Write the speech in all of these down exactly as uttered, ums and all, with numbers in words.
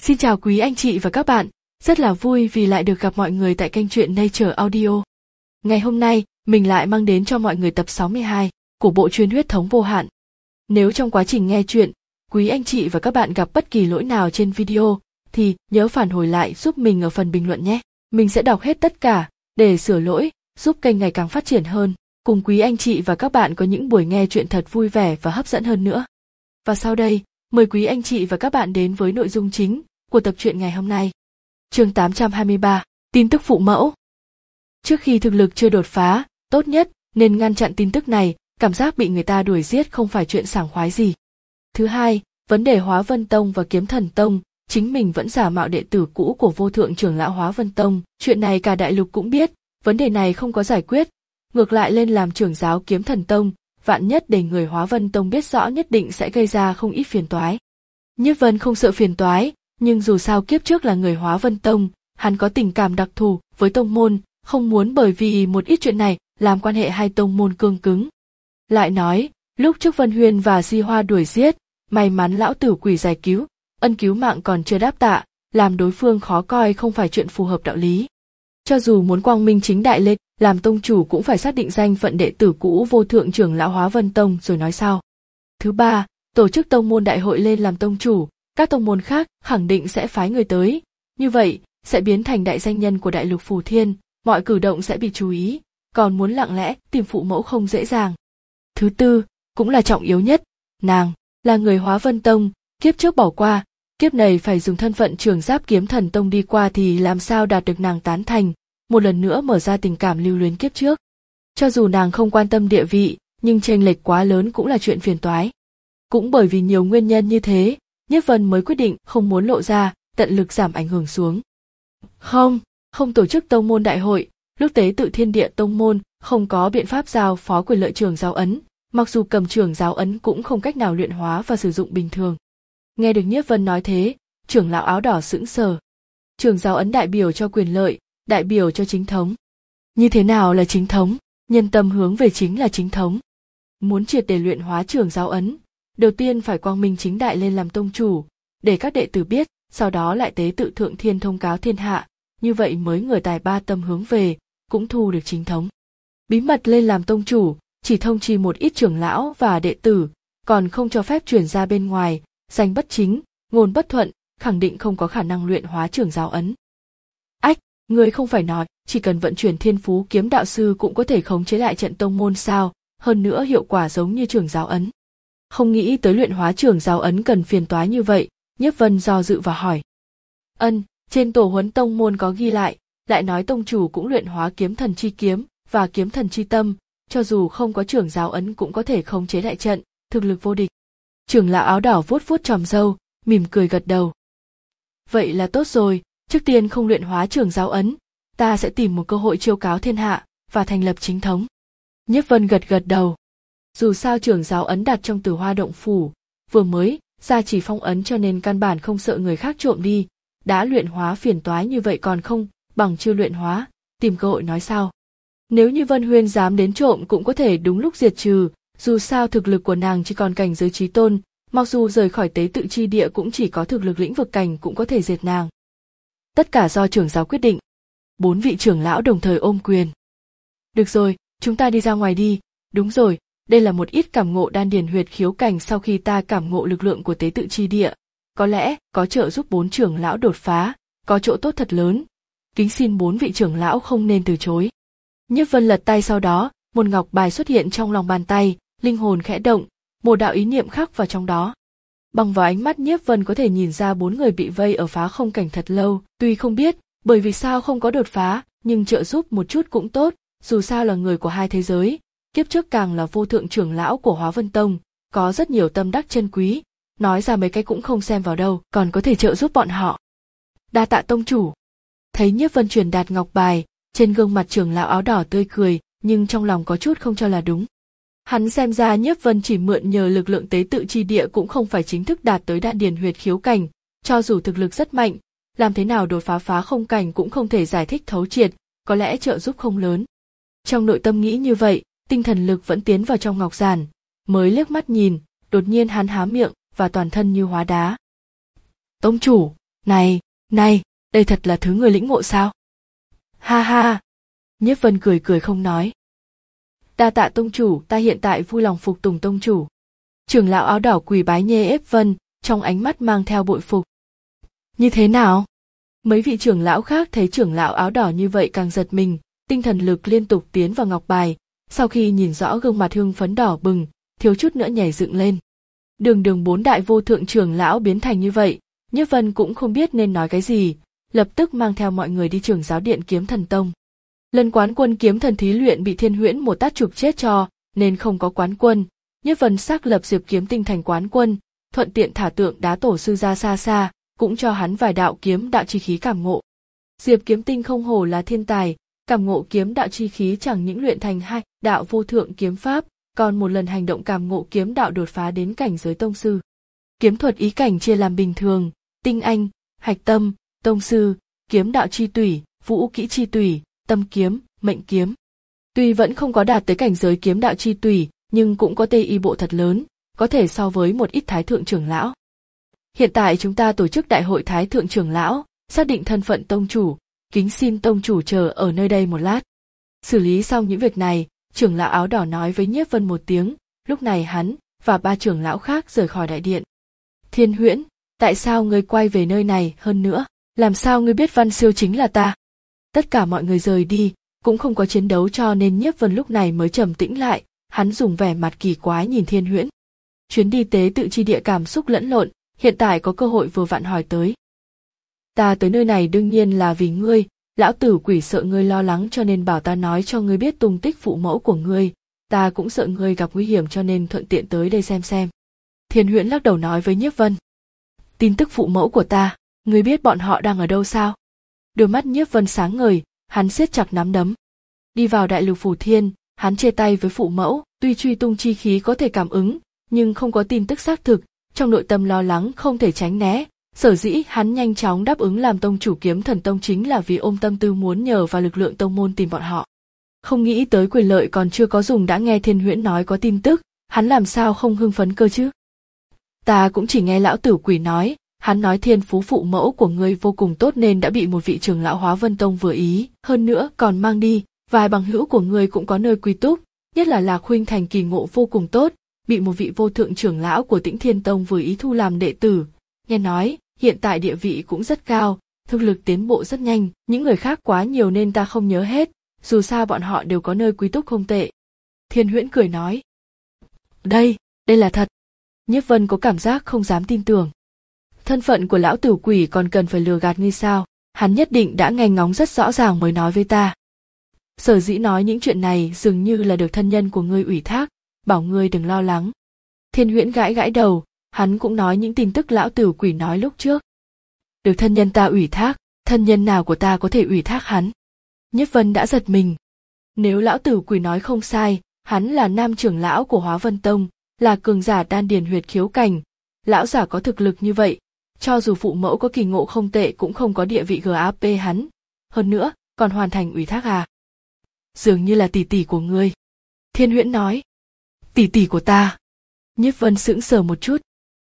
Xin chào quý anh chị và các bạn, rất là vui vì lại được gặp mọi người tại kênh truyện Nature Audio. Ngày hôm nay, mình lại mang đến cho mọi người tập sáu mươi hai của bộ truyện Huyết thống vô hạn. Nếu trong quá trình nghe truyện, quý anh chị và các bạn gặp bất kỳ lỗi nào trên video, thì nhớ phản hồi lại giúp mình ở phần bình luận nhé. Mình sẽ đọc hết tất cả, để sửa lỗi, giúp kênh ngày càng phát triển hơn, cùng quý anh chị và các bạn có những buổi nghe truyện thật vui vẻ và hấp dẫn hơn nữa. Và sau đây, mời quý anh chị và các bạn đến với nội dung chính của tập truyện ngày hôm nay. Chương tám trăm hai mươi ba, tin tức phụ mẫu. Trước khi thực lực chưa đột phá, tốt nhất nên ngăn chặn tin tức này, cảm giác bị người ta đuổi giết không phải chuyện sảng khoái gì. Thứ hai, vấn đề Hóa Vân Tông và Kiếm Thần Tông, chính mình vẫn giả mạo đệ tử cũ của vô thượng trưởng lão Hóa Vân Tông, chuyện này cả đại lục cũng biết, vấn đề này không có giải quyết, ngược lại lên làm trưởng giáo Kiếm Thần Tông, vạn nhất để người Hóa Vân Tông biết rõ nhất định sẽ gây ra không ít phiền toái. Nhiếp Vân không sợ phiền toái, nhưng dù sao kiếp trước là người Hóa Vân Tông, hắn có tình cảm đặc thù với tông môn, không muốn bởi vì một ít chuyện này làm quan hệ hai tông môn cương cứng. Lại nói, lúc trước Vân Huyên và Di Hoa đuổi giết, may mắn lão tử quỷ giải cứu, ân cứu mạng còn chưa đáp tạ, làm đối phương khó coi không phải chuyện phù hợp đạo lý. Cho dù muốn quang minh chính đại lên, làm tông chủ cũng phải xác định danh phận đệ tử cũ vô thượng trưởng lão Hóa Vân Tông rồi nói sau. Thứ ba, tổ chức tông môn đại hội lên làm tông chủ, các tông môn khác khẳng định sẽ phái người tới, như vậy sẽ biến thành đại danh nhân của đại lục Phù Thiên, mọi cử động sẽ bị chú ý, còn muốn lặng lẽ tìm phụ mẫu không dễ dàng. Thứ tư, cũng là trọng yếu nhất, nàng là người Hóa Vân Tông, kiếp trước bỏ qua, kiếp này phải dùng thân phận trưởng giáp Kiếm Thần Tông đi qua thì làm sao đạt được nàng tán thành, một lần nữa mở ra tình cảm lưu luyến kiếp trước. Cho dù nàng không quan tâm địa vị, nhưng chênh lệch quá lớn cũng là chuyện phiền toái. Cũng bởi vì nhiều nguyên nhân như thế, Nhiếp Vân mới quyết định không muốn lộ ra, tận lực giảm ảnh hưởng xuống. Không, không tổ chức tông môn đại hội, lúc tế tự Thiên Địa tông môn không có biện pháp giao phó quyền lợi trưởng giáo ấn, mặc dù cầm trưởng giáo ấn cũng không cách nào luyện hóa và sử dụng bình thường. Nghe được Nhiếp Vân nói thế, trưởng lão áo đỏ sững sờ. Trưởng giáo ấn đại biểu cho quyền lợi, đại biểu cho chính thống. Như thế nào là chính thống? Nhân tâm hướng về chính là chính thống. Muốn triệt để luyện hóa trưởng giáo ấn, đầu tiên phải quang minh chính đại lên làm tông chủ, để các đệ tử biết, sau đó lại tế tự Thượng Thiên thông cáo thiên hạ, như vậy mới người tài ba tâm hướng về, cũng thu được chính thống. Bí mật lên làm tông chủ, chỉ thông chi một ít trưởng lão và đệ tử, còn không cho phép truyền ra bên ngoài, danh bất chính, ngôn bất thuận, khẳng định không có khả năng luyện hóa trưởng giáo ấn. Ách, người không phải nói, chỉ cần vận chuyển Thiên Phú Kiếm đạo sư cũng có thể khống chế lại trận tông môn sao, hơn nữa hiệu quả giống như trưởng giáo ấn. Không nghĩ tới luyện hóa trưởng giáo ấn cần phiền toái như vậy, Nhiếp Vân do dự và hỏi. Ân, trên tổ huấn tông môn có ghi lại, lại nói tông chủ cũng luyện hóa kiếm thần chi kiếm và kiếm thần chi tâm, cho dù không có trưởng giáo ấn cũng có thể khống chế đại trận, thực lực vô địch. Trưởng lão áo đỏ vuốt vuốt tròm râu, mỉm cười gật đầu. Vậy là tốt rồi, trước tiên không luyện hóa trưởng giáo ấn, ta sẽ tìm một cơ hội chiêu cáo thiên hạ và thành lập chính thống. Nhiếp Vân gật gật đầu. Dù sao trưởng giáo ấn đặt trong Tử Hoa động phủ, vừa mới ra chỉ phong ấn cho nên căn bản không sợ người khác trộm đi, đã luyện hóa phiền toái như vậy còn không, bằng chưa luyện hóa, tìm cơ hội nói sau. Nếu như Vân Huyên dám đến trộm cũng có thể đúng lúc diệt trừ, dù sao thực lực của nàng chỉ còn cảnh giới chí tôn, mặc dù rời khỏi tế tự chi địa cũng chỉ có thực lực lĩnh vực cảnh cũng có thể diệt nàng. Tất cả do trưởng giáo quyết định. Bốn vị trưởng lão đồng thời ôm quyền. Được rồi, chúng ta đi ra ngoài đi, đúng rồi. Đây là một ít cảm ngộ đan điền huyệt khiếu cảnh sau khi ta cảm ngộ lực lượng của tế tự chi địa, có lẽ có trợ giúp bốn trưởng lão đột phá, có chỗ tốt thật lớn. Kính xin bốn vị trưởng lão không nên từ chối. Nhiếp Vân lật tay sau đó, một ngọc bài xuất hiện trong lòng bàn tay, linh hồn khẽ động, một đạo ý niệm khắc vào trong đó. Bằng vào ánh mắt Nhiếp Vân có thể nhìn ra bốn người bị vây ở phá không cảnh thật lâu, tuy không biết bởi vì sao không có đột phá, nhưng trợ giúp một chút cũng tốt, dù sao là người của hai thế giới. Kiếp trước càng là vô thượng trưởng lão của Hóa Vân Tông, có rất nhiều tâm đắc chân quý, nói ra mấy cái cũng không xem vào đâu, còn có thể trợ giúp bọn họ. Đa tạ tông chủ. Thấy Nhiếp Vân truyền đạt ngọc bài, trên gương mặt trưởng lão áo đỏ tươi cười, nhưng trong lòng có chút không cho là đúng. Hắn xem ra Nhiếp Vân chỉ mượn nhờ lực lượng tế tự chi địa cũng không phải chính thức đạt tới đan điền huyệt khiếu cảnh, cho dù thực lực rất mạnh, làm thế nào đột phá phá không cảnh cũng không thể giải thích thấu triệt, có lẽ trợ giúp không lớn. Trong nội tâm nghĩ như vậy, tinh thần lực vẫn tiến vào trong ngọc giản, mới liếc mắt nhìn, đột nhiên hắn há miệng và toàn thân như hóa đá. Tông chủ, Này, này, đây thật là thứ người lĩnh ngộ sao? Ha ha. Nhiếp Vân cười cười không nói. Đa tạ tông chủ, ta hiện tại vui lòng phục tùng tông chủ. Trưởng lão áo đỏ quỳ bái nhê ép Vân, trong ánh mắt mang theo bội phục. Như thế nào? Mấy vị trưởng lão khác thấy trưởng lão áo đỏ như vậy càng giật mình, tinh thần lực liên tục tiến vào ngọc bài, sau khi nhìn rõ gương mặt hưng phấn đỏ bừng, thiếu chút nữa nhảy dựng lên. Đường đường bốn đại vô thượng trưởng lão biến thành như vậy, Nhiếp Vân cũng không biết nên nói cái gì, lập tức mang theo mọi người đi Trưởng giáo điện Kiếm Thần Tông. Lần quán quân kiếm thần thí luyện bị Thiên Huyễn một tát chụp chết cho, nên không có quán quân. Nhiếp Vân xác lập Diệp Kiếm Tinh thành quán quân, thuận tiện thả tượng đá tổ sư ra xa xa, cũng cho hắn vài đạo kiếm đạo chi khí cảm ngộ. Diệp Kiếm Tinh không hổ là thiên tài, cảm ngộ kiếm đạo chi khí chẳng những luyện thành hai đạo vô thượng kiếm pháp, còn một lần hành động cảm ngộ kiếm đạo đột phá đến cảnh giới tông sư. Kiếm thuật ý cảnh chia làm bình thường, tinh anh, hạch tâm, tông sư, kiếm đạo chi tủy, vũ kỹ chi tủy, tâm kiếm, mệnh kiếm. Tuy vẫn không có đạt tới cảnh giới kiếm đạo chi tủy, nhưng cũng có tê y bộ thật lớn, có thể so với một ít thái thượng trưởng lão. Hiện tại chúng ta tổ chức đại hội thái thượng trưởng lão, xác định thân phận tông chủ, kính xin tông chủ chờ ở nơi đây một lát. Xử lý xong những việc này, trưởng lão áo đỏ nói với Nhiếp Vân một tiếng, lúc này hắn và ba trưởng lão khác rời khỏi đại điện. Thiên Huyễn, tại sao ngươi quay về nơi này, hơn nữa, làm sao ngươi biết Văn Siêu chính là ta? Tất cả mọi người rời đi, cũng không có chiến đấu cho nên Nhiếp Vân lúc này mới trầm tĩnh lại, hắn dùng vẻ mặt kỳ quái nhìn Thiên Huyễn. Chuyến đi tế tự chi địa cảm xúc lẫn lộn, hiện tại có cơ hội vừa vặn hỏi tới. Ta tới nơi này đương nhiên là vì ngươi, lão tử quỷ sợ ngươi lo lắng cho nên bảo ta nói cho ngươi biết tung tích phụ mẫu của ngươi, ta cũng sợ ngươi gặp nguy hiểm cho nên thuận tiện tới đây xem xem. Thiên Huyễn lắc đầu nói với Nhiếp Vân. Tin tức phụ mẫu của ta, ngươi biết bọn họ đang ở đâu sao? Đôi mắt Nhiếp Vân sáng ngời, hắn siết chặt nắm đấm. Đi vào đại lục Phù Thiên, hắn chia tay với phụ mẫu, tuy truy tung chi khí có thể cảm ứng, nhưng không có tin tức xác thực, trong nội tâm lo lắng không thể tránh né. Sở dĩ hắn nhanh chóng đáp ứng làm tông chủ Kiếm Thần Tông chính là vì ôm tâm tư muốn nhờ vào lực lượng tông môn tìm bọn họ. Không nghĩ tới quyền lợi còn chưa có dùng đã nghe Thiên Huyễn nói có tin tức, hắn làm sao không hưng phấn cơ chứ? Ta cũng chỉ nghe lão tử quỷ nói, hắn nói thiên phú phụ mẫu của ngươi vô cùng tốt nên đã bị một vị trưởng lão Hóa Vân Tông vừa ý, hơn nữa còn mang đi, vài bằng hữu của ngươi cũng có nơi quy túc, nhất là Lạc huynh thành kỳ ngộ vô cùng tốt, bị một vị vô thượng trưởng lão của Tĩnh Thiên Tông vừa ý thu làm đệ tử. Nghe nói, hiện tại địa vị cũng rất cao, thực lực tiến bộ rất nhanh, những người khác quá nhiều nên ta không nhớ hết, dù sao bọn họ đều có nơi quý túc không tệ. Thiên Huyễn cười nói. Đây, đây là thật. Nhiếp Vân có cảm giác không dám tin tưởng. Thân phận của lão tử quỷ còn cần phải lừa gạt ngươi sao, hắn nhất định đã nghe ngóng rất rõ ràng mới nói với ta. Sở dĩ nói những chuyện này dường như là được thân nhân của ngươi ủy thác, bảo ngươi đừng lo lắng. Thiên Huyễn gãi gãi đầu, hắn cũng nói những tin tức lão tử quỷ nói lúc trước. Được thân nhân ta ủy thác, thân nhân nào của ta có thể ủy thác hắn? Nhiếp Vân đã giật mình. Nếu lão tử quỷ nói không sai, hắn là nam trưởng lão của Hóa Vân Tông, là cường giả đan điền huyệt khiếu cảnh. Lão giả có thực lực như vậy, cho dù phụ mẫu có kỳ ngộ không tệ cũng không có địa vị giáp hắn. Hơn nữa, còn hoàn thành ủy thác à? Dường như là tỷ tỷ của ngươi. Thiên Huyễn nói. Tỷ tỷ của ta. Nhiếp Vân sững sờ một chút.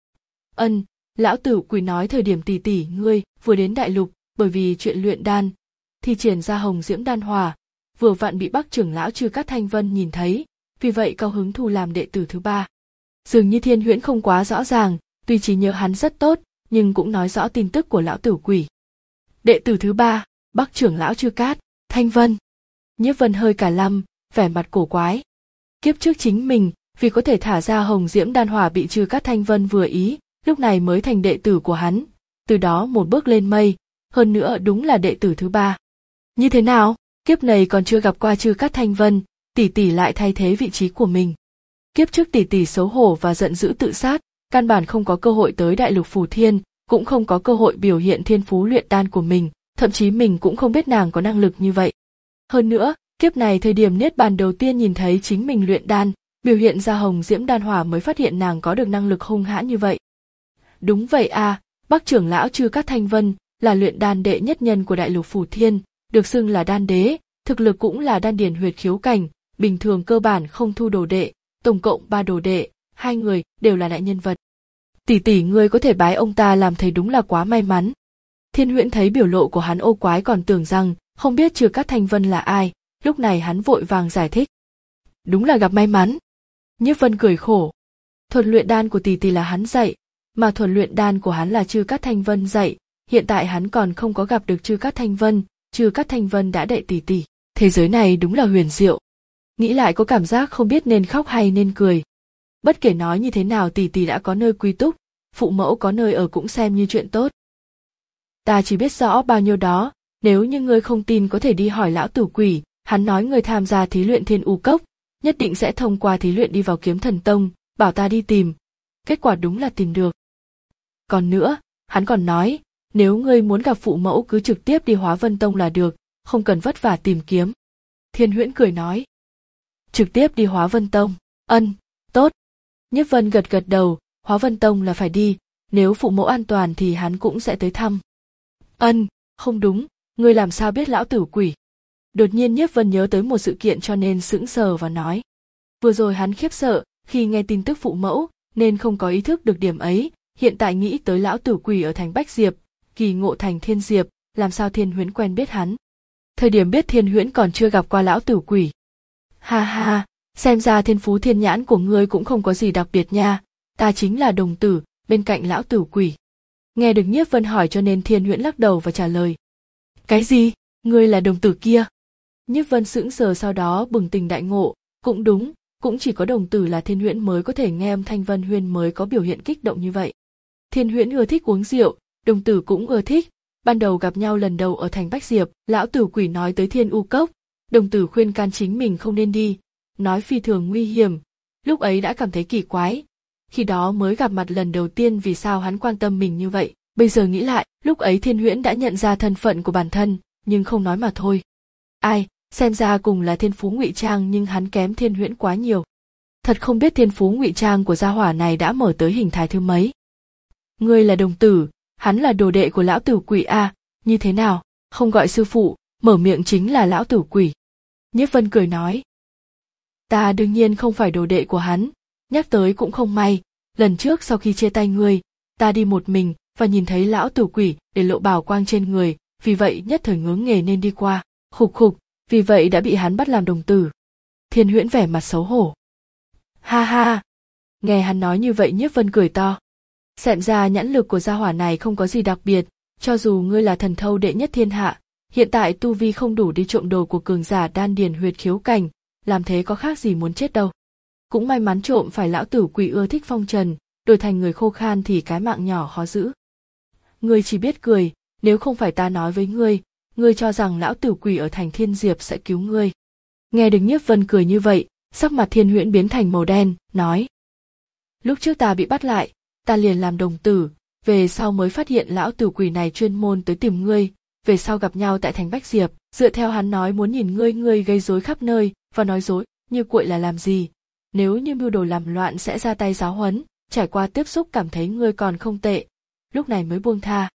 Ân, lão tử quỷ nói thời điểm tỷ tỷ ngươi vừa đến đại lục, bởi vì chuyện luyện đan, thì triển ra hồng diễm đan hỏa, vừa vặn bị Bắc trưởng lão Trư Cát Thanh Vân nhìn thấy, vì vậy cao hứng thu làm đệ tử thứ ba. Dường như Thiên Huyễn không quá rõ ràng, tuy trí nhớ hắn rất tốt, nhưng cũng nói rõ tin tức của lão tử quỷ. Đệ tử thứ ba, Bắc trưởng lão Trư Cát Thanh Vân. Nhiếp Vân hơi cả lăm, vẻ mặt cổ quái. Kiếp trước chính mình, vì có thể thả ra hồng diễm đan hỏa bị Trư Cát Thanh Vân vừa ý, lúc này mới thành đệ tử của hắn, từ đó một bước lên mây, hơn nữa đúng là đệ tử thứ ba. Như thế nào, kiếp này còn chưa gặp qua Trư Cát Thanh Vân, tỷ tỷ lại thay thế vị trí của mình. Kiếp trước tỷ tỷ xấu hổ và giận dữ tự sát, căn bản không có cơ hội tới đại lục Phù Thiên, cũng không có cơ hội biểu hiện thiên phú luyện đan của mình, thậm chí mình cũng không biết nàng có năng lực như vậy. Hơn nữa, kiếp này thời điểm niết bàn đầu tiên nhìn thấy chính mình luyện đan, biểu hiện ra hồng diễm đan hỏa mới phát hiện nàng có được năng lực hung hãn như vậy. Đúng vậy à, Bắc trưởng lão Trư Cát Thanh Vân là luyện đan đệ nhất nhân của đại lục Phù Thiên, được xưng là đan đế, thực lực cũng là đan điền huyệt khiếu cảnh, bình thường cơ bản không thu đồ đệ, tổng cộng ba đồ đệ, hai người đều là đại nhân vật. Tỷ tỷ ngươi có thể bái ông ta làm thầy đúng là quá may mắn. Thiên Huyễn thấy biểu lộ của hắn ô quái còn tưởng rằng không biết Trừ Cát Thanh Vân là ai, lúc này hắn vội vàng giải thích. Đúng là gặp may mắn. Nhiếp Vân cười khổ. Thuật luyện đan của tỷ tỷ là hắn dạy, mà thuật luyện đan của hắn là Trừ Cát Thanh Vân dạy, hiện tại hắn còn không có gặp được Trừ Cát Thanh Vân, Trừ Cát Thanh Vân đã dạy tỷ tỷ. Thế giới này đúng là huyền diệu. Nghĩ lại có cảm giác không biết nên khóc hay nên cười. Bất kể nói như thế nào tỷ tỷ đã có nơi quy túc, phụ mẫu có nơi ở cũng xem như chuyện tốt. Ta chỉ biết rõ bao nhiêu đó, nếu như ngươi không tin có thể đi hỏi lão tử quỷ, hắn nói ngươi tham gia thí luyện Thiên U Cốc, nhất định sẽ thông qua thí luyện đi vào Kiếm Thần Tông, bảo ta đi tìm. Kết quả đúng là tìm được. Còn nữa, hắn còn nói, nếu ngươi muốn gặp phụ mẫu cứ trực tiếp đi Hóa Vân Tông là được, không cần vất vả tìm kiếm. Thiên Huyễn cười nói. Trực tiếp đi Hóa Vân Tông, ân, tốt. Nhiếp Vân gật gật đầu, Hóa Vân Tông là phải đi, nếu phụ mẫu an toàn thì hắn cũng sẽ tới thăm. Ân, không đúng, ngươi làm sao biết lão tử quỷ? Đột nhiên Nhiếp Vân nhớ tới một sự kiện cho nên sững sờ và nói. Vừa rồi hắn khiếp sợ, khi nghe tin tức phụ mẫu, nên không có ý thức được điểm ấy, hiện tại nghĩ tới lão tử quỷ ở thành Bách Diệp, kỳ ngộ thành Thiên Diệp, làm sao Thiên Huyễn quen biết hắn. Thời điểm biết Thiên Huyễn còn chưa gặp qua lão tử quỷ. Ha ha, xem ra thiên phú thiên nhãn của ngươi cũng không có gì đặc biệt nha, ta chính là đồng tử, bên cạnh lão tử quỷ. Nghe được Nhiếp Vân hỏi cho nên Thiên Huyễn lắc đầu và trả lời. Cái gì, ngươi là đồng tử kia? Nhiếp Vân sững sờ sau đó bừng tỉnh đại ngộ, cũng đúng, cũng chỉ có đồng tử là Thiên Huyễn mới có thể nghe âm thanh Vân Huyên mới có biểu hiện kích động như vậy. Thiên Huyễn ưa thích uống rượu, đồng tử cũng ưa thích, ban đầu gặp nhau lần đầu ở thành Bách Diệp, lão tử quỷ nói tới Thiên U Cốc, đồng tử khuyên can chính mình không nên đi, nói phi thường nguy hiểm, lúc ấy đã cảm thấy kỳ quái. Khi đó mới gặp mặt lần đầu tiên vì sao hắn quan tâm mình như vậy, bây giờ nghĩ lại, lúc ấy Thiên Huyễn đã nhận ra thân phận của bản thân, nhưng không nói mà thôi. Ai, xem ra cùng là thiên phú ngụy trang nhưng hắn kém Thiên Huyễn quá nhiều. Thật không biết thiên phú ngụy trang của gia hỏa này đã mở tới hình thái thứ mấy. Ngươi là đồng tử, hắn là đồ đệ của lão tử quỷ a, như thế nào, không gọi sư phụ, mở miệng chính là lão tử quỷ. Nhiếp Vân cười nói. Ta đương nhiên không phải đồ đệ của hắn, nhắc tới cũng không may, lần trước sau khi chia tay ngươi, ta đi một mình và nhìn thấy lão tử quỷ để lộ bảo quang trên người, vì vậy nhất thời ngớ nghề nên đi qua, khục khục, vì vậy đã bị hắn bắt làm đồng tử. Thiên Huyễn vẻ mặt xấu hổ. Ha ha, nghe hắn nói như vậy Nhiếp Vân cười to. Xem ra nhãn lực của gia hỏa này không có gì đặc biệt, cho dù ngươi là thần thâu đệ nhất thiên hạ, hiện tại tu vi không đủ đi trộm đồ của cường giả đan điền huyệt khiếu cảnh, làm thế có khác gì muốn chết đâu. Cũng may mắn trộm phải lão tử quỷ ưa thích phong trần, đổi thành người khô khan thì cái mạng nhỏ khó giữ. Ngươi chỉ biết cười, nếu không phải ta nói với ngươi, ngươi cho rằng lão tử quỷ ở thành Thiên Diệp sẽ cứu ngươi. Nghe được Nhiếp Vân cười như vậy, sắc mặt Thiên Huyễn biến thành màu đen, nói. Lúc trước ta bị bắt lại, ta liền làm đồng tử, về sau mới phát hiện lão tử quỷ này chuyên môn tới tìm ngươi, về sau gặp nhau tại thành Bách Diệp, dựa theo hắn nói muốn nhìn ngươi ngươi gây rối khắp nơi, và nói dối, như cuội là làm gì, nếu như mưu đồ làm loạn sẽ ra tay giáo huấn, trải qua tiếp xúc cảm thấy ngươi còn không tệ, lúc này mới buông tha.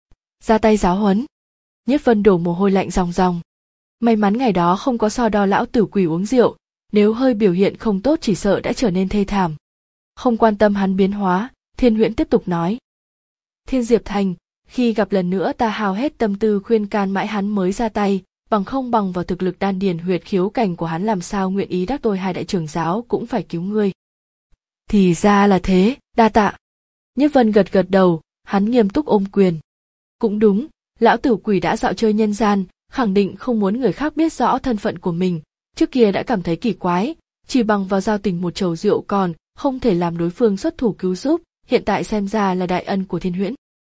Ra tay giáo huấn. Nhiếp Vân đổ mồ hôi lạnh ròng ròng. May mắn ngày đó không có so đo lão tử quỷ uống rượu, nếu hơi biểu hiện không tốt chỉ sợ đã trở nên thê thảm. Không quan tâm hắn biến hóa, Thiên Huyễn tiếp tục nói. Thiên Diệp Thành, khi gặp lần nữa ta hao hết tâm tư khuyên can mãi hắn mới ra tay, bằng không bằng vào thực lực đan điền huyệt khiếu cảnh của hắn làm sao nguyện ý đắc tội hai đại trưởng giáo cũng phải cứu ngươi. Thì ra là thế, đa tạ. Nhiếp Vân gật gật đầu, hắn nghiêm túc ôm quyền. Cũng đúng, lão tử quỷ đã dạo chơi nhân gian, khẳng định không muốn người khác biết rõ thân phận của mình, trước kia đã cảm thấy kỳ quái, chỉ bằng vào giao tình một chầu rượu còn không thể làm đối phương xuất thủ cứu giúp, hiện tại xem ra là đại ân của Thiên Huyễn.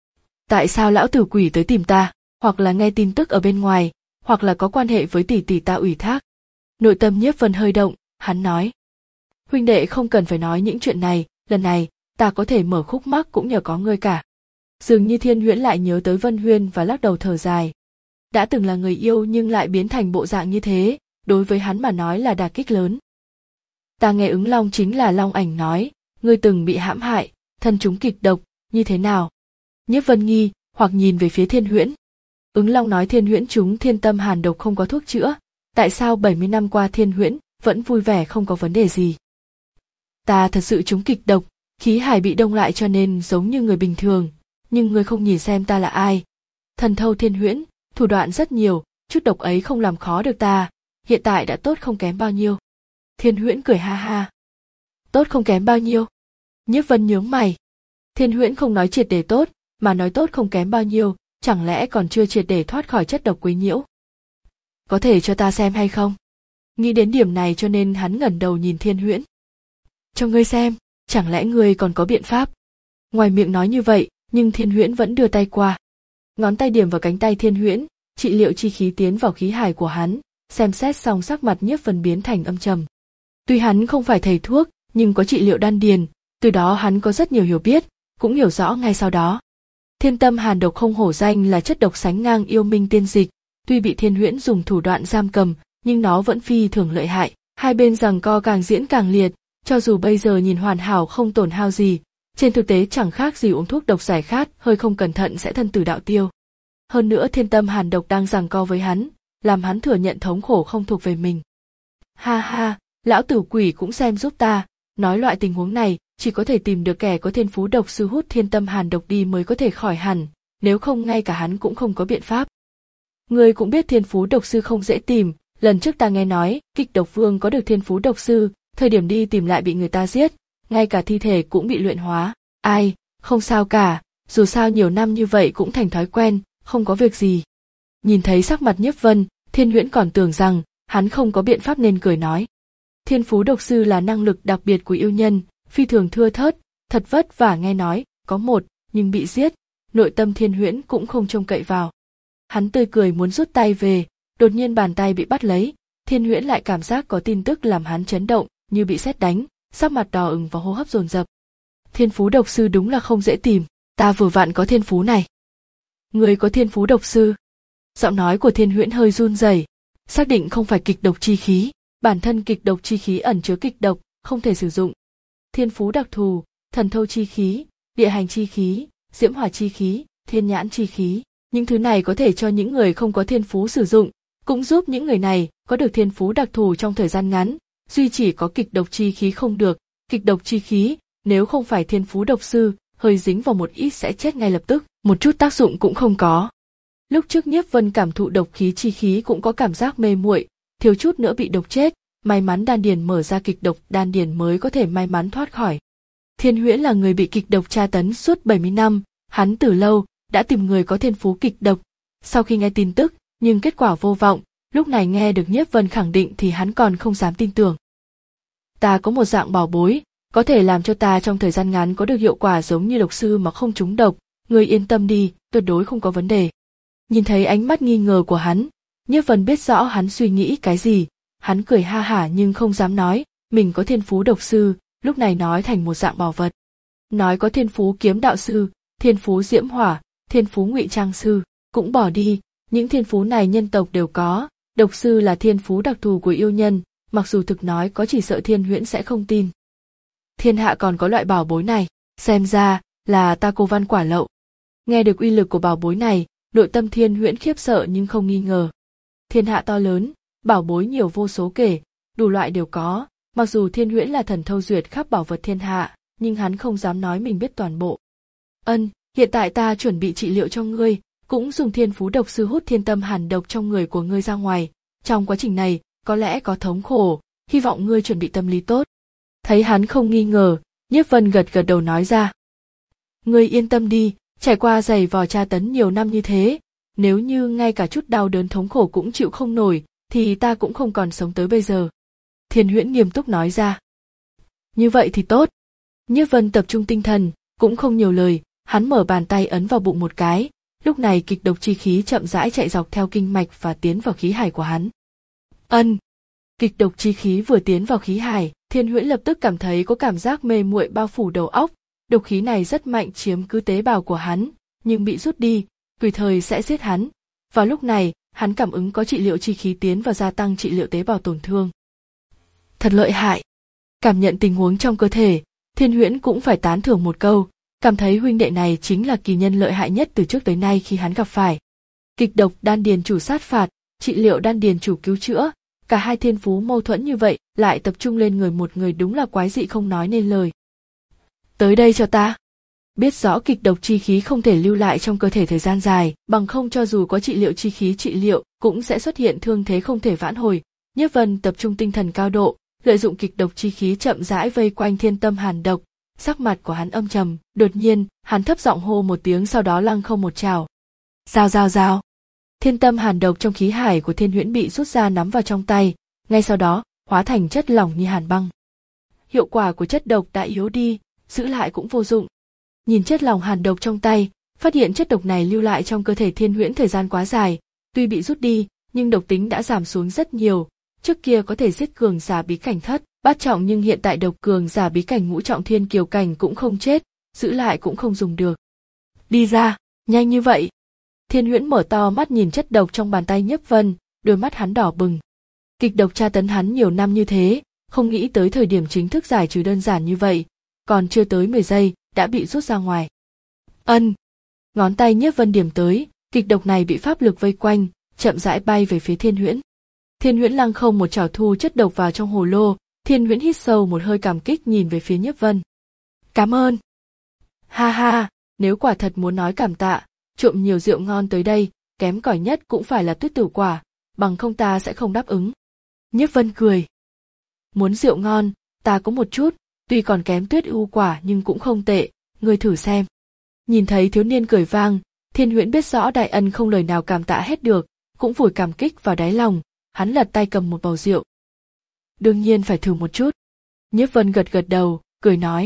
Tại sao lão tử quỷ tới tìm ta, hoặc là nghe tin tức ở bên ngoài, hoặc là có quan hệ với tỷ tỷ ta ủy thác. Nội tâm Nhiếp Vân hơi động, hắn nói. Huynh đệ không cần phải nói những chuyện này, lần này, ta có thể mở khúc mắc cũng nhờ có ngươi cả. Dường như Thiên Huyễn lại nhớ tới Vân Huyên và lắc đầu thở dài. Đã từng là người yêu nhưng lại biến thành bộ dạng như thế, đối với hắn mà nói là đả kích lớn. Ta nghe Ứng Long chính là Long Ảnh nói, ngươi từng bị hãm hại, thân chúng kịch độc, như thế nào? Nhiếp Vân nghi, hoặc nhìn về phía Thiên Huyễn. Ứng Long nói Thiên Huyễn chúng thiên tâm hàn độc không có thuốc chữa, tại sao bảy mươi năm qua Thiên Huyễn vẫn vui vẻ không có vấn đề gì? Ta thật sự chúng kịch độc, khí hải bị đông lại cho nên giống như người bình thường, nhưng ngươi không nhìn xem ta là ai. Thần thâu thiên huyễn, thủ đoạn rất nhiều, chút độc ấy không làm khó được ta, hiện tại đã tốt không kém bao nhiêu. Thiên huyễn cười ha ha. Tốt không kém bao nhiêu? Nhiếp Vân nhướng mày. Thiên huyễn không nói triệt để tốt, mà nói tốt không kém bao nhiêu, chẳng lẽ còn chưa triệt để thoát khỏi chất độc quấy nhiễu? Có thể cho ta xem hay không? Nghĩ đến điểm này cho nên hắn ngẩng đầu nhìn Thiên huyễn. Cho ngươi xem, chẳng lẽ ngươi còn có biện pháp? Ngoài miệng nói như vậy, nhưng Thiên huyễn vẫn đưa tay qua. Ngón tay điểm vào cánh tay Thiên huyễn, trị liệu chi khí tiến vào khí hải của hắn, xem xét xong sắc mặt Nhiếp Vân biến thành âm trầm. Tuy hắn không phải thầy thuốc, nhưng có trị liệu đan điền, từ đó hắn có rất nhiều hiểu biết, cũng hiểu rõ ngay sau đó. Thiên tâm hàn độc không hổ danh là chất độc sánh ngang yêu minh tiên dịch, tuy bị Thiên huyễn dùng thủ đoạn giam cầm, nhưng nó vẫn phi thường lợi hại, hai bên giằng co càng diễn càng liệt, cho dù bây giờ nhìn hoàn hảo không tổn hao gì, trên thực tế chẳng khác gì uống thuốc độc giải khát, hơi không cẩn thận sẽ thân tử đạo tiêu. Hơn nữa thiên tâm hàn độc đang giằng co với hắn, làm hắn thừa nhận thống khổ không thuộc về mình. Ha ha, lão tử quỷ cũng xem giúp ta, nói loại tình huống này, chỉ có thể tìm được kẻ có thiên phú độc sư hút thiên tâm hàn độc đi mới có thể khỏi hẳn, nếu không ngay cả hắn cũng không có biện pháp. Ngươi cũng biết thiên phú độc sư không dễ tìm, lần trước ta nghe nói, Kịch Độc Vương có được thiên phú độc sư, thời điểm đi tìm lại bị người ta giết, ngay cả thi thể cũng bị luyện hóa. Ai, không sao cả, dù sao nhiều năm như vậy cũng thành thói quen, không có việc gì. Nhìn thấy sắc mặt Nhiếp Vân, Thiên huyễn còn tưởng rằng hắn không có biện pháp nên cười nói. Thiên phú độc sư là năng lực đặc biệt của yêu nhân, phi thường thưa thớt, thật vất vả nghe nói, có một, nhưng bị giết, nội tâm Thiên huyễn cũng không trông cậy vào. Hắn tươi cười muốn rút tay về, đột nhiên bàn tay bị bắt lấy, Thiên huyễn lại cảm giác có tin tức làm hắn chấn động, như bị sét đánh, sắc mặt đỏ ửng và hô hấp dồn dập. Thiên phú độc sư đúng là không dễ tìm, ta vừa vặn có thiên phú này. Người có thiên phú độc sư? Giọng nói của Thiên huyễn hơi run rẩy, xác định không phải kịch độc chi khí, bản thân kịch độc chi khí ẩn chứa kịch độc, không thể sử dụng. Thiên phú đặc thù, thần thâu chi khí, địa hành chi khí, diễm hỏa chi khí, thiên nhãn chi khí, những thứ này có thể cho những người không có thiên phú sử dụng, cũng giúp những người này có được thiên phú đặc thù trong thời gian ngắn, duy chỉ có kịch độc chi khí không được, kịch độc chi khí, nếu không phải thiên phú độc sư, hơi dính vào một ít sẽ chết ngay lập tức, một chút tác dụng cũng không có. Lúc trước Nhiếp Vân cảm thụ độc khí chi khí cũng có cảm giác mê muội, thiếu chút nữa bị độc chết, may mắn đan điền mở ra kịch độc đan điền mới có thể may mắn thoát khỏi. Thiên huyễn là người bị kịch độc tra tấn suốt bảy mươi năm, hắn từ lâu đã tìm người có thiên phú kịch độc. Sau khi nghe tin tức, nhưng kết quả vô vọng, lúc này nghe được Nhiếp Vân khẳng định thì hắn còn không dám tin tưởng. Ta có một dạng bảo bối, có thể làm cho ta trong thời gian ngắn có được hiệu quả giống như độc sư mà không trúng độc, ngươi yên tâm đi, tuyệt đối không có vấn đề. Nhìn thấy ánh mắt nghi ngờ của hắn, Nhiếp Vân biết rõ hắn suy nghĩ cái gì, hắn cười ha hả nhưng không dám nói, mình có thiên phú độc sư, lúc này nói thành một dạng bảo vật. Nói có thiên phú kiếm đạo sư, thiên phú diễm hỏa, thiên phú ngụy trang sư, cũng bỏ đi, những thiên phú này nhân tộc đều có, độc sư là thiên phú đặc thù của yêu nhân, mặc dù thực nói có chỉ sợ Thiên huyễn sẽ không tin. Thiên hạ còn có loại bảo bối này, xem ra là ta cô văn quả lậu. Nghe được uy lực của bảo bối này, nội tâm Thiên huyễn khiếp sợ nhưng không nghi ngờ. Thiên hạ to lớn, bảo bối nhiều vô số kể, đủ loại đều có, mặc dù Thiên huyễn là thần thâu duyệt khắp bảo vật thiên hạ, nhưng hắn không dám nói mình biết toàn bộ. Ân, hiện tại ta chuẩn bị trị liệu cho ngươi, cũng dùng thiên phú độc sư hút thiên tâm hàn độc trong người của ngươi ra ngoài, trong quá trình này, có lẽ có thống khổ, hy vọng ngươi chuẩn bị tâm lý tốt. Thấy hắn không nghi ngờ, Nhiếp Vân gật gật đầu nói ra. Ngươi yên tâm đi, trải qua giày vò tra tấn nhiều năm như thế, nếu như ngay cả chút đau đớn thống khổ cũng chịu không nổi, thì ta cũng không còn sống tới bây giờ. Thiên huyễn nghiêm túc nói ra. Như vậy thì tốt. Nhiếp Vân tập trung tinh thần, cũng không nhiều lời, hắn mở bàn tay ấn vào bụng một cái, lúc này kịch độc chi khí chậm rãi chạy dọc theo kinh mạch và tiến vào khí hải của hắn. Ân. Kịch độc chi khí vừa tiến vào khí hải, Thiên huyễn lập tức cảm thấy có cảm giác mê muội bao phủ đầu óc, độc khí này rất mạnh chiếm cứ tế bào của hắn, nhưng bị rút đi, tùy thời sẽ giết hắn. Vào lúc này, hắn cảm ứng có trị liệu chi khí tiến và gia tăng trị liệu tế bào tổn thương. Thật lợi hại. Cảm nhận tình huống trong cơ thể, Thiên huyễn cũng phải tán thưởng một câu, cảm thấy huynh đệ này chính là kỳ nhân lợi hại nhất từ trước tới nay khi hắn gặp phải. Kịch độc đan điền chủ sát phạt, trị liệu đan điền chủ cứu chữa, cả hai thiên phú mâu thuẫn như vậy lại tập trung lên người một người đúng là quái dị không nói nên lời. Tới đây cho ta. biết rõ kịch độc chi khí không thể lưu lại trong cơ thể thời gian dài, bằng không cho dù có trị liệu chi khí trị liệu cũng sẽ xuất hiện thương thế không thể vãn hồi. Nhiếp Vân tập trung tinh thần cao độ, lợi dụng kịch độc chi khí chậm rãi vây quanh Thiên Tâm Hàn Độc. Sắc mặt của hắn âm trầm, đột nhiên hắn thấp giọng hô một tiếng, sau đó lăng không một trảo. Rào rào rào. Thiên Tâm Hàn Độc trong khí hải của Thiên Huyễn bị rút ra nắm vào trong tay, ngay sau đó hóa thành chất lỏng như hàn băng. Hiệu quả của chất độc đã yếu đi, giữ lại cũng vô dụng. Nhìn chất lỏng hàn độc trong tay, phát hiện chất độc này lưu lại trong cơ thể Thiên Huyễn thời gian quá dài, tuy bị rút đi, nhưng độc tính đã giảm xuống rất nhiều. Trước kia có thể giết cường giả bí cảnh thất, bát trọng, nhưng hiện tại độc cường giả bí cảnh ngũ trọng thiên kiều cảnh cũng không chết, giữ lại cũng không dùng được. Đi ra, nhanh như vậy. Thiên Huyễn mở to mắt nhìn chất độc trong bàn tay Nhiếp Vân, đôi mắt hắn đỏ bừng. Kịch độc tra tấn hắn nhiều năm như thế, không nghĩ tới thời điểm chính thức giải trừ đơn giản như vậy, còn chưa tới mười giây đã bị rút ra ngoài. Ân. Ngón tay Nhiếp Vân điểm tới, kịch độc này bị pháp lực vây quanh, chậm rãi bay về phía Thiên Huyễn. Thiên Huyễn lăng không một chảo thu chất độc vào trong hồ lô, Thiên Huyễn hít sâu một hơi cảm kích nhìn về phía Nhiếp Vân. Cảm ơn. Ha ha, nếu quả thật muốn nói cảm tạ, trộm nhiều rượu ngon tới đây, kém cỏi nhất cũng phải là tuyết tử quả, bằng không ta sẽ không đáp ứng. Nhiếp Vân cười. Muốn rượu ngon, ta có một chút, tuy còn kém tuyết u quả nhưng cũng không tệ, ngươi thử xem. Nhìn thấy thiếu niên cười vang, Thiên Huyễn biết rõ đại ân không lời nào cảm tạ hết được, cũng vùi cảm kích vào đáy lòng, hắn lật tay cầm một bầu rượu. Đương nhiên phải thử một chút. Nhiếp Vân gật gật đầu, cười nói.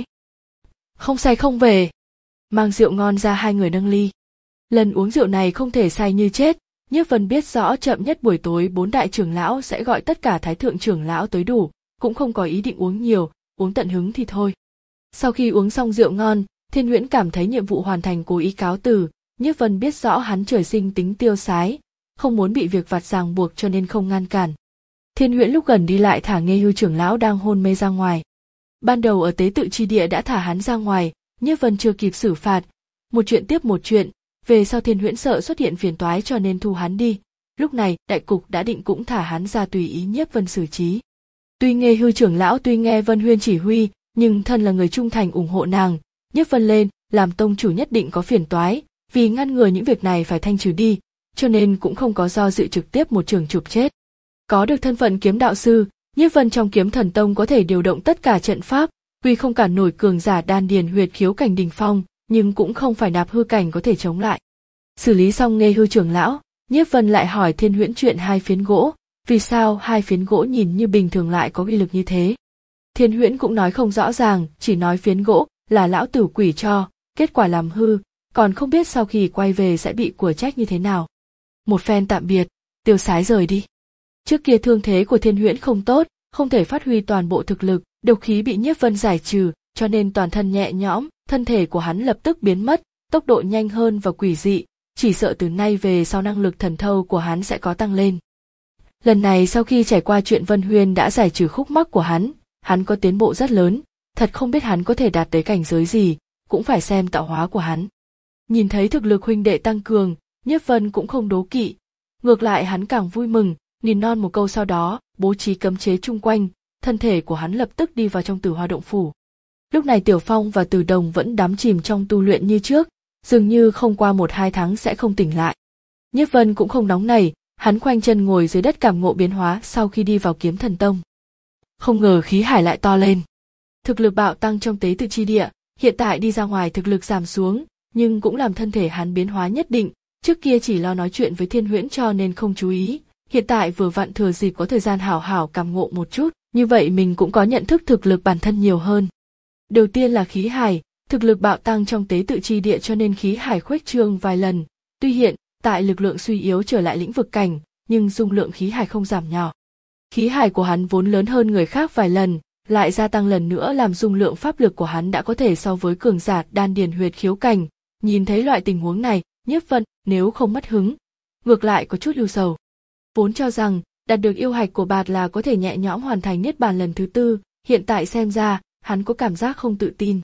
Không say không về. Mang rượu ngon ra, hai người nâng ly. Lần uống rượu này không thể say như chết, Nhiếp Vân biết rõ chậm nhất buổi tối bốn đại trưởng lão sẽ gọi tất cả thái thượng trưởng lão tới đủ, cũng không có ý định uống nhiều, uống tận hứng thì thôi. Sau khi uống xong rượu ngon, Thiên Huyễn cảm thấy nhiệm vụ hoàn thành, cố ý cáo từ. Nhiếp Vân biết rõ hắn trời sinh tính tiêu sái, không muốn bị việc vặt ràng buộc cho nên không ngăn cản. Thiên Huyễn lúc gần đi lại thả Nghê Hưu trưởng lão đang hôn mê ra ngoài. Ban đầu ở tế tự chi địa đã thả hắn ra ngoài, Nhiếp Vân chưa kịp xử phạt, một chuyện tiếp một chuyện, về sau Thiên Huyễn sợ xuất hiện phiền toái cho nên thu hắn đi. Lúc này đại cục đã định cũng thả hắn ra tùy ý Nhiếp Vân xử trí. Tuy Nghê Hưu trưởng lão tuy nghe Vân Huyên chỉ huy, nhưng thân là người trung thành ủng hộ nàng, Nhiếp Vân lên làm tông chủ nhất định có phiền toái, vì ngăn ngừa những việc này phải thanh trừ đi, cho nên cũng không có do dự trực tiếp một trường chụp chết. Có được thân phận kiếm đạo sư, Nhiếp Vân trong Kiếm Thần Tông có thể điều động tất cả trận pháp, tuy không cản nổi cường giả đan điền huyệt khiếu cảnh đỉnh phong, nhưng cũng không phải nạp hư cảnh có thể chống lại. Xử lý xong Nghê Hư trưởng lão, Nhiếp Vân lại hỏi Thiên Huyễn chuyện hai phiến gỗ, vì sao hai phiến gỗ nhìn như bình thường lại có uy lực như thế. Thiên Huyễn cũng nói không rõ ràng, chỉ nói phiến gỗ là lão tử quỷ cho, kết quả làm hư, còn không biết sau khi quay về sẽ bị của trách như thế nào. Một phen tạm biệt, tiêu sái rời đi. Trước kia thương thế của Thiên Huyễn không tốt, không thể phát huy toàn bộ thực lực, độc khí bị Nhiếp Vân giải trừ, cho nên toàn thân nhẹ nhõm, thân thể của hắn lập tức biến mất, tốc độ nhanh hơn và quỷ dị, chỉ sợ từ nay về sau năng lực thần thâu của hắn sẽ có tăng lên. Lần này sau khi trải qua chuyện Vân Huyên đã giải trừ khúc mắc của hắn, hắn có tiến bộ rất lớn, thật không biết hắn có thể đạt tới cảnh giới gì, cũng phải xem tạo hóa của hắn. Nhìn thấy thực lực huynh đệ tăng cường, Nhiếp Vân cũng không đố kỵ, ngược lại hắn càng vui mừng, nỉ non một câu sau đó, bố trí cấm chế chung quanh, thân thể của hắn lập tức đi vào trong Tử Hoa động phủ. Lúc này Tiểu Phong và Từ Đồng vẫn đắm chìm trong tu luyện như trước, dường như không qua một hai tháng sẽ không tỉnh lại. Nhiếp Vân cũng không nóng nảy, hắn khoanh chân ngồi dưới đất cảm ngộ biến hóa sau khi đi vào Kiếm Thần Tông. Không ngờ khí hải lại to lên. Thực lực bạo tăng trong tế tự chi địa, hiện tại đi ra ngoài thực lực giảm xuống, nhưng cũng làm thân thể hắn biến hóa nhất định, trước kia chỉ lo nói chuyện với Thiên Huyễn cho nên không chú ý, hiện tại vừa vặn thừa dịp có thời gian hảo hảo cảm ngộ một chút, như vậy mình cũng có nhận thức thực lực bản thân nhiều hơn. Đầu tiên là khí hải, thực lực bạo tăng trong tế tự chi địa cho nên khí hải khuếch trương vài lần, tuy hiện tại lực lượng suy yếu trở lại lĩnh vực cảnh, nhưng dung lượng khí hải không giảm nhỏ. Khí hải của hắn vốn lớn hơn người khác vài lần, lại gia tăng lần nữa làm dung lượng pháp lực của hắn đã có thể so với cường giả đan điền huyệt khiếu cảnh. Nhìn thấy loại tình huống này, Nhiếp Vân nếu không mất hứng, ngược lại có chút ưu sầu. Vốn cho rằng đạt được yêu hạch của Bạt là có thể nhẹ nhõm hoàn thành niết bàn lần thứ tư, hiện tại xem ra hắn có cảm giác không tự tin.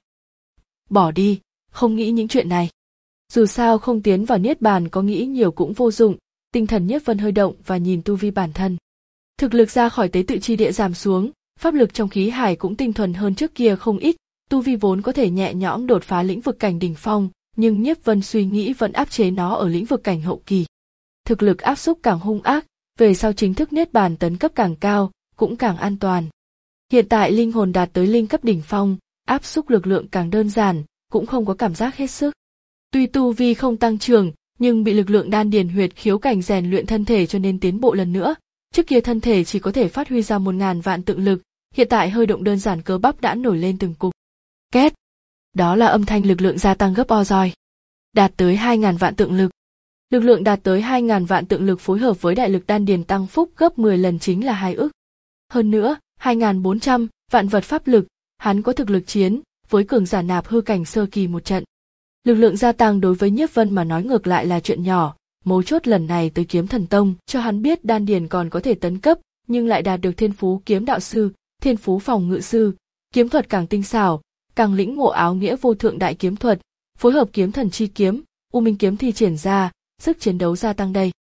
Bỏ đi, không nghĩ những chuyện này. Dù sao không tiến vào niết bàn có nghĩ nhiều cũng vô dụng. Tinh thần Nhiếp Vân hơi động và nhìn tu vi bản thân. Thực lực ra khỏi tế tự chi địa giảm xuống, pháp lực trong khí hải cũng tinh thuần hơn trước kia không ít, tu vi vốn có thể nhẹ nhõm đột phá lĩnh vực cảnh đỉnh phong, nhưng Nhiếp Vân suy nghĩ vẫn áp chế nó ở lĩnh vực cảnh hậu kỳ. Thực lực áp xúc càng hung ác, về sau chính thức niết bàn tấn cấp càng cao, cũng càng an toàn. Hiện tại linh hồn đạt tới linh cấp đỉnh phong, áp xúc lực lượng càng đơn giản, cũng không có cảm giác hết sức. Tuy tu vi không tăng trưởng, nhưng bị lực lượng đan điền huyệt khiếu cảnh rèn luyện thân thể cho nên tiến bộ lần nữa. Trước kia thân thể chỉ có thể phát huy ra một ngàn vạn tượng lực, hiện tại hơi động đơn giản cơ bắp đã nổi lên từng cục. Két. Đó là âm thanh lực lượng gia tăng gấp o roi. Đạt tới hai ngàn vạn tượng lực. Lực lượng đạt tới hai ngàn vạn tượng lực phối hợp với đại lực đan điền tăng phúc gấp mười lần chính là hai ức. Hơn nữa, hai ngàn bốn trăm vạn vật pháp lực, hắn có thực lực chiến với cường giả nạp hư cảnh sơ kỳ một trận. Lực lượng gia tăng đối với Nhiếp Vân mà nói ngược lại là chuyện nhỏ, mấu chốt lần này tới Kiếm Thần Tông cho hắn biết đan điền còn có thể tấn cấp, nhưng lại đạt được thiên phú kiếm đạo sư, thiên phú phòng ngự sư, kiếm thuật càng tinh xảo, càng lĩnh ngộ áo nghĩa vô thượng đại kiếm thuật, phối hợp kiếm thần chi kiếm, U Minh kiếm thi triển ra, sức chiến đấu gia tăng đây.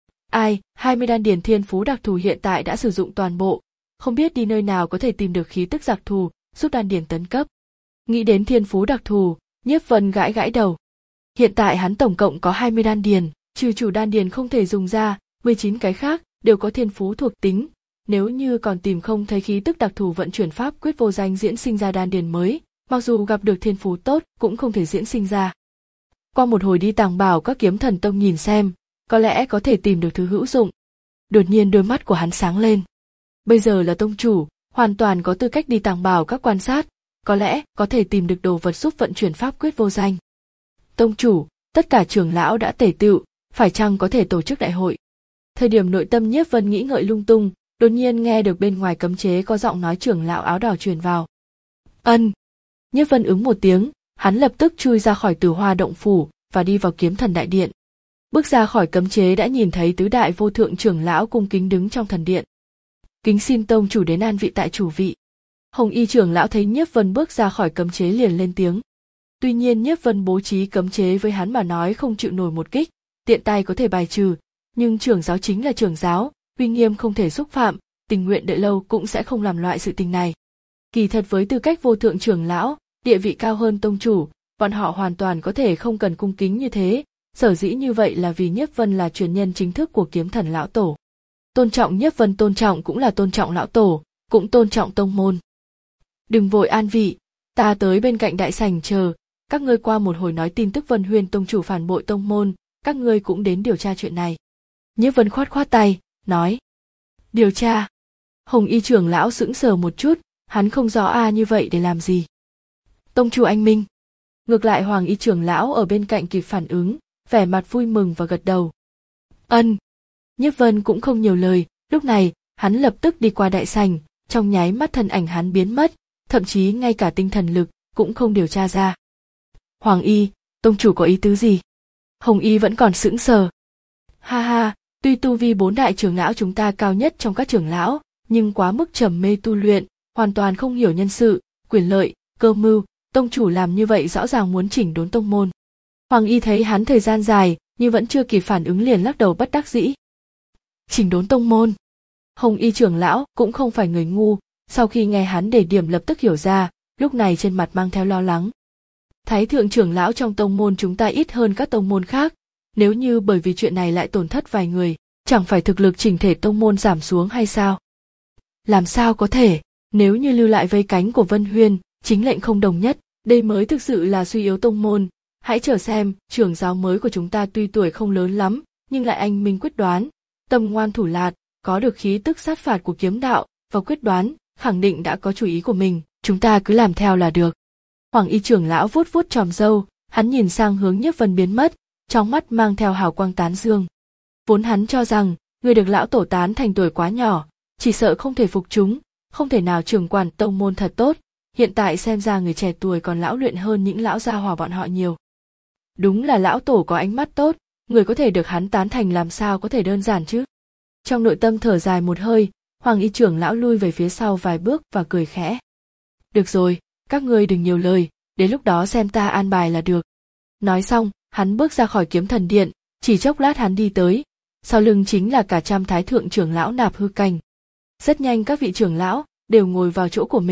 Ai, hai mươi đan điền thiên phú đặc thù hiện tại đã sử dụng toàn bộ, không biết đi nơi nào có thể tìm được khí tức đặc thù, giúp đan điền tấn cấp. Nghĩ đến thiên phú đặc thù, Nhiếp Vân gãi gãi đầu. Hiện tại hắn tổng cộng có hai mươi đan điền, trừ chủ đan điền không thể dùng ra, mười chín cái khác đều có thiên phú thuộc tính. Nếu như còn tìm không thấy khí tức đặc thù vận chuyển pháp quyết vô danh diễn sinh ra đan điền mới, mặc dù gặp được thiên phú tốt cũng không thể diễn sinh ra. Qua một hồi đi tàng bảo các Kiếm Thần Tông nhìn xem, có lẽ có thể tìm được thứ hữu dụng. Đột nhiên đôi mắt của hắn sáng lên. Bây giờ là tông chủ, hoàn toàn có tư cách đi tàng bảo các quan sát, có lẽ có thể tìm được đồ vật giúp vận chuyển pháp quyết vô danh. Tông chủ, tất cả trưởng lão đã tề tựu, phải chăng có thể tổ chức đại hội? Thời điểm nội tâm Nhiếp Vân nghĩ ngợi lung tung, đột nhiên nghe được bên ngoài cấm chế có giọng nói trưởng lão áo đỏ truyền vào. Ân. Nhiếp Vân ứng một tiếng, hắn lập tức chui ra khỏi Tử Hoa động phủ và đi vào Kiếm Thần đại điện. Bước ra khỏi cấm chế đã nhìn thấy tứ đại vô thượng trưởng lão cung kính đứng trong thần điện. Kính xin tông chủ đến an vị tại chủ vị. Hồng Y trưởng lão thấy Nhiếp Vân bước ra khỏi cấm chế liền lên tiếng. Tuy nhiên Nhiếp Vân bố trí cấm chế với hắn mà nói không chịu nổi một kích, tiện tay có thể bài trừ, nhưng trưởng giáo chính là trưởng giáo, uy nghiêm không thể xúc phạm, tình nguyện đợi lâu cũng sẽ không làm loại sự tình này. Kỳ thật với tư cách vô thượng trưởng lão, địa vị cao hơn tông chủ, bọn họ hoàn toàn có thể không cần cung kính như thế, sở dĩ như vậy là vì Nhiếp Vân là truyền nhân chính thức của Kiếm Thần lão tổ. Tôn trọng Nhiếp Vân tôn trọng cũng là tôn trọng lão tổ, cũng tôn trọng tông môn. Đừng vội an vị, ta tới bên cạnh đại sảnh chờ, các ngươi qua một hồi nói tin tức Vân Huyên tông chủ phản bội tông môn, các ngươi cũng đến điều tra chuyện này. Nhiếp Vân khoát khoát tay, nói. Điều tra. Hồng Y trưởng lão sững sờ một chút, hắn không rõ a như vậy để làm gì. Tông chủ anh minh. Ngược lại Hoàng Y trưởng lão ở bên cạnh kịp phản ứng, vẻ mặt vui mừng và gật đầu. Ân. Nhiếp Vân cũng không nhiều lời, lúc này, hắn lập tức đi qua đại sảnh, trong nháy mắt thân ảnh hắn biến mất, thậm chí ngay cả tinh thần lực cũng không điều tra ra. Hoàng Y, tông chủ có ý tứ gì? Hồng Y vẫn còn sững sờ. Ha ha, tuy tu vi bốn đại trưởng lão chúng ta cao nhất trong các trưởng lão, nhưng quá mức trầm mê tu luyện, hoàn toàn không hiểu nhân sự, quyền lợi, cơ mưu, tông chủ làm như vậy rõ ràng muốn chỉnh đốn tông môn. Hoàng Y thấy hắn thời gian dài, nhưng vẫn chưa kịp phản ứng liền lắc đầu bất đắc dĩ. Chỉnh đốn tông môn. Hồng Y trưởng lão cũng không phải người ngu, sau khi nghe hắn đề điểm lập tức hiểu ra, lúc này trên mặt mang theo lo lắng. Thái thượng trưởng lão trong tông môn chúng ta ít hơn các tông môn khác, nếu như bởi vì chuyện này lại tổn thất vài người, chẳng phải thực lực chỉnh thể tông môn giảm xuống hay sao? Làm sao có thể, nếu như lưu lại vây cánh của Vân Huyên, chính lệnh không đồng nhất, đây mới thực sự là suy yếu tông môn. Hãy chờ xem, trưởng giáo mới của chúng ta tuy tuổi không lớn lắm, nhưng lại anh minh quyết đoán, tâm ngoan thủ lạt, có được khí tức sát phạt của kiếm đạo, và quyết đoán, khẳng định đã có chủ ý của mình, chúng ta cứ làm theo là được. Hoàng Y trưởng lão vuốt vuốt tròm râu, hắn nhìn sang hướng Nhiếp Vân biến mất, trong mắt mang theo hào quang tán dương. Vốn hắn cho rằng, người được lão tổ tán thành tuổi quá nhỏ, chỉ sợ không thể phục chúng, không thể nào trưởng quản tông môn thật tốt, hiện tại xem ra người trẻ tuổi còn lão luyện hơn những lão gia hỏa bọn họ nhiều. Đúng là lão tổ có ánh mắt tốt, người có thể được hắn tán thành làm sao có thể đơn giản chứ. Trong nội tâm thở dài một hơi, Hoàng Y trưởng lão lui về phía sau vài bước và cười khẽ. Được rồi, các ngươi đừng nhiều lời, đến lúc đó xem ta an bài là được. Nói xong, hắn bước ra khỏi Kiếm Thần điện, chỉ chốc lát hắn đi tới, sau lưng chính là cả trăm thái thượng trưởng lão nạp hư cảnh. Rất nhanh các vị trưởng lão đều ngồi vào chỗ của mình,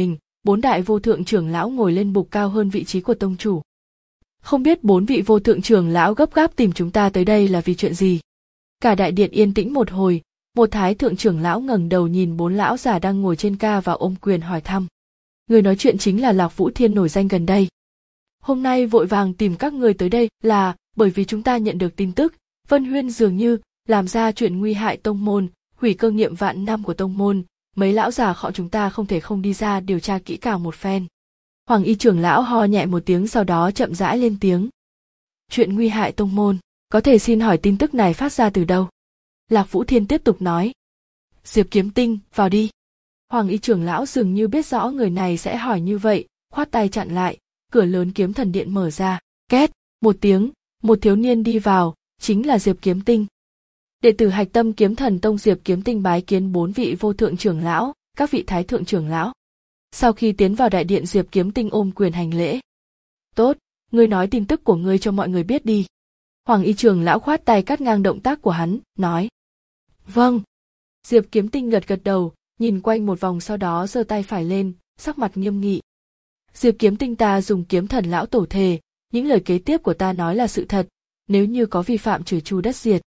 bốn đại vô thượng trưởng lão ngồi lên bục cao hơn vị trí của tông chủ. Không biết bốn vị vô thượng trưởng lão gấp gáp tìm chúng ta tới đây là vì chuyện gì? Cả đại điện yên tĩnh một hồi, một thái thượng trưởng lão ngẩng đầu nhìn bốn lão già đang ngồi trên ca và ôm quyền hỏi thăm. Người nói chuyện chính là Lạc Vũ Thiên nổi danh gần đây. Hôm nay vội vàng tìm các người tới đây là bởi vì chúng ta nhận được tin tức, Vân Huyên dường như làm ra chuyện nguy hại tông môn, hủy cơ nghiệp vạn năm của tông môn, mấy lão già họ chúng ta không thể không đi ra điều tra kỹ càng một phen. Hoàng Y trưởng lão ho nhẹ một tiếng sau đó chậm rãi lên tiếng. Chuyện nguy hại tông môn, có thể xin hỏi tin tức này phát ra từ đâu? Lạc Vũ Thiên tiếp tục nói. Diệp Kiếm Tinh, vào đi. Hoàng Y trưởng lão dường như biết rõ người này sẽ hỏi như vậy, khoát tay chặn lại, cửa lớn kiếm thần điện mở ra, két, một tiếng, một thiếu niên đi vào, chính là Diệp Kiếm Tinh. Đệ tử Hạch Tâm Kiếm Thần Tông Diệp Kiếm Tinh bái kiến bốn vị vô thượng trưởng lão, các vị thái thượng trưởng lão. Sau khi tiến vào đại điện Diệp Kiếm Tinh ôm quyền hành lễ. Tốt, ngươi nói tin tức của ngươi cho mọi người biết đi. Hoàng Y trưởng lão khoát tay cắt ngang động tác của hắn, nói. Vâng. Diệp Kiếm Tinh gật gật đầu, nhìn quanh một vòng sau đó giơ tay phải lên, sắc mặt nghiêm nghị. Diệp Kiếm Tinh, ta dùng kiếm thần lão tổ thề, những lời kế tiếp của ta nói là sự thật, nếu như có vi phạm trừ tru đất diệt.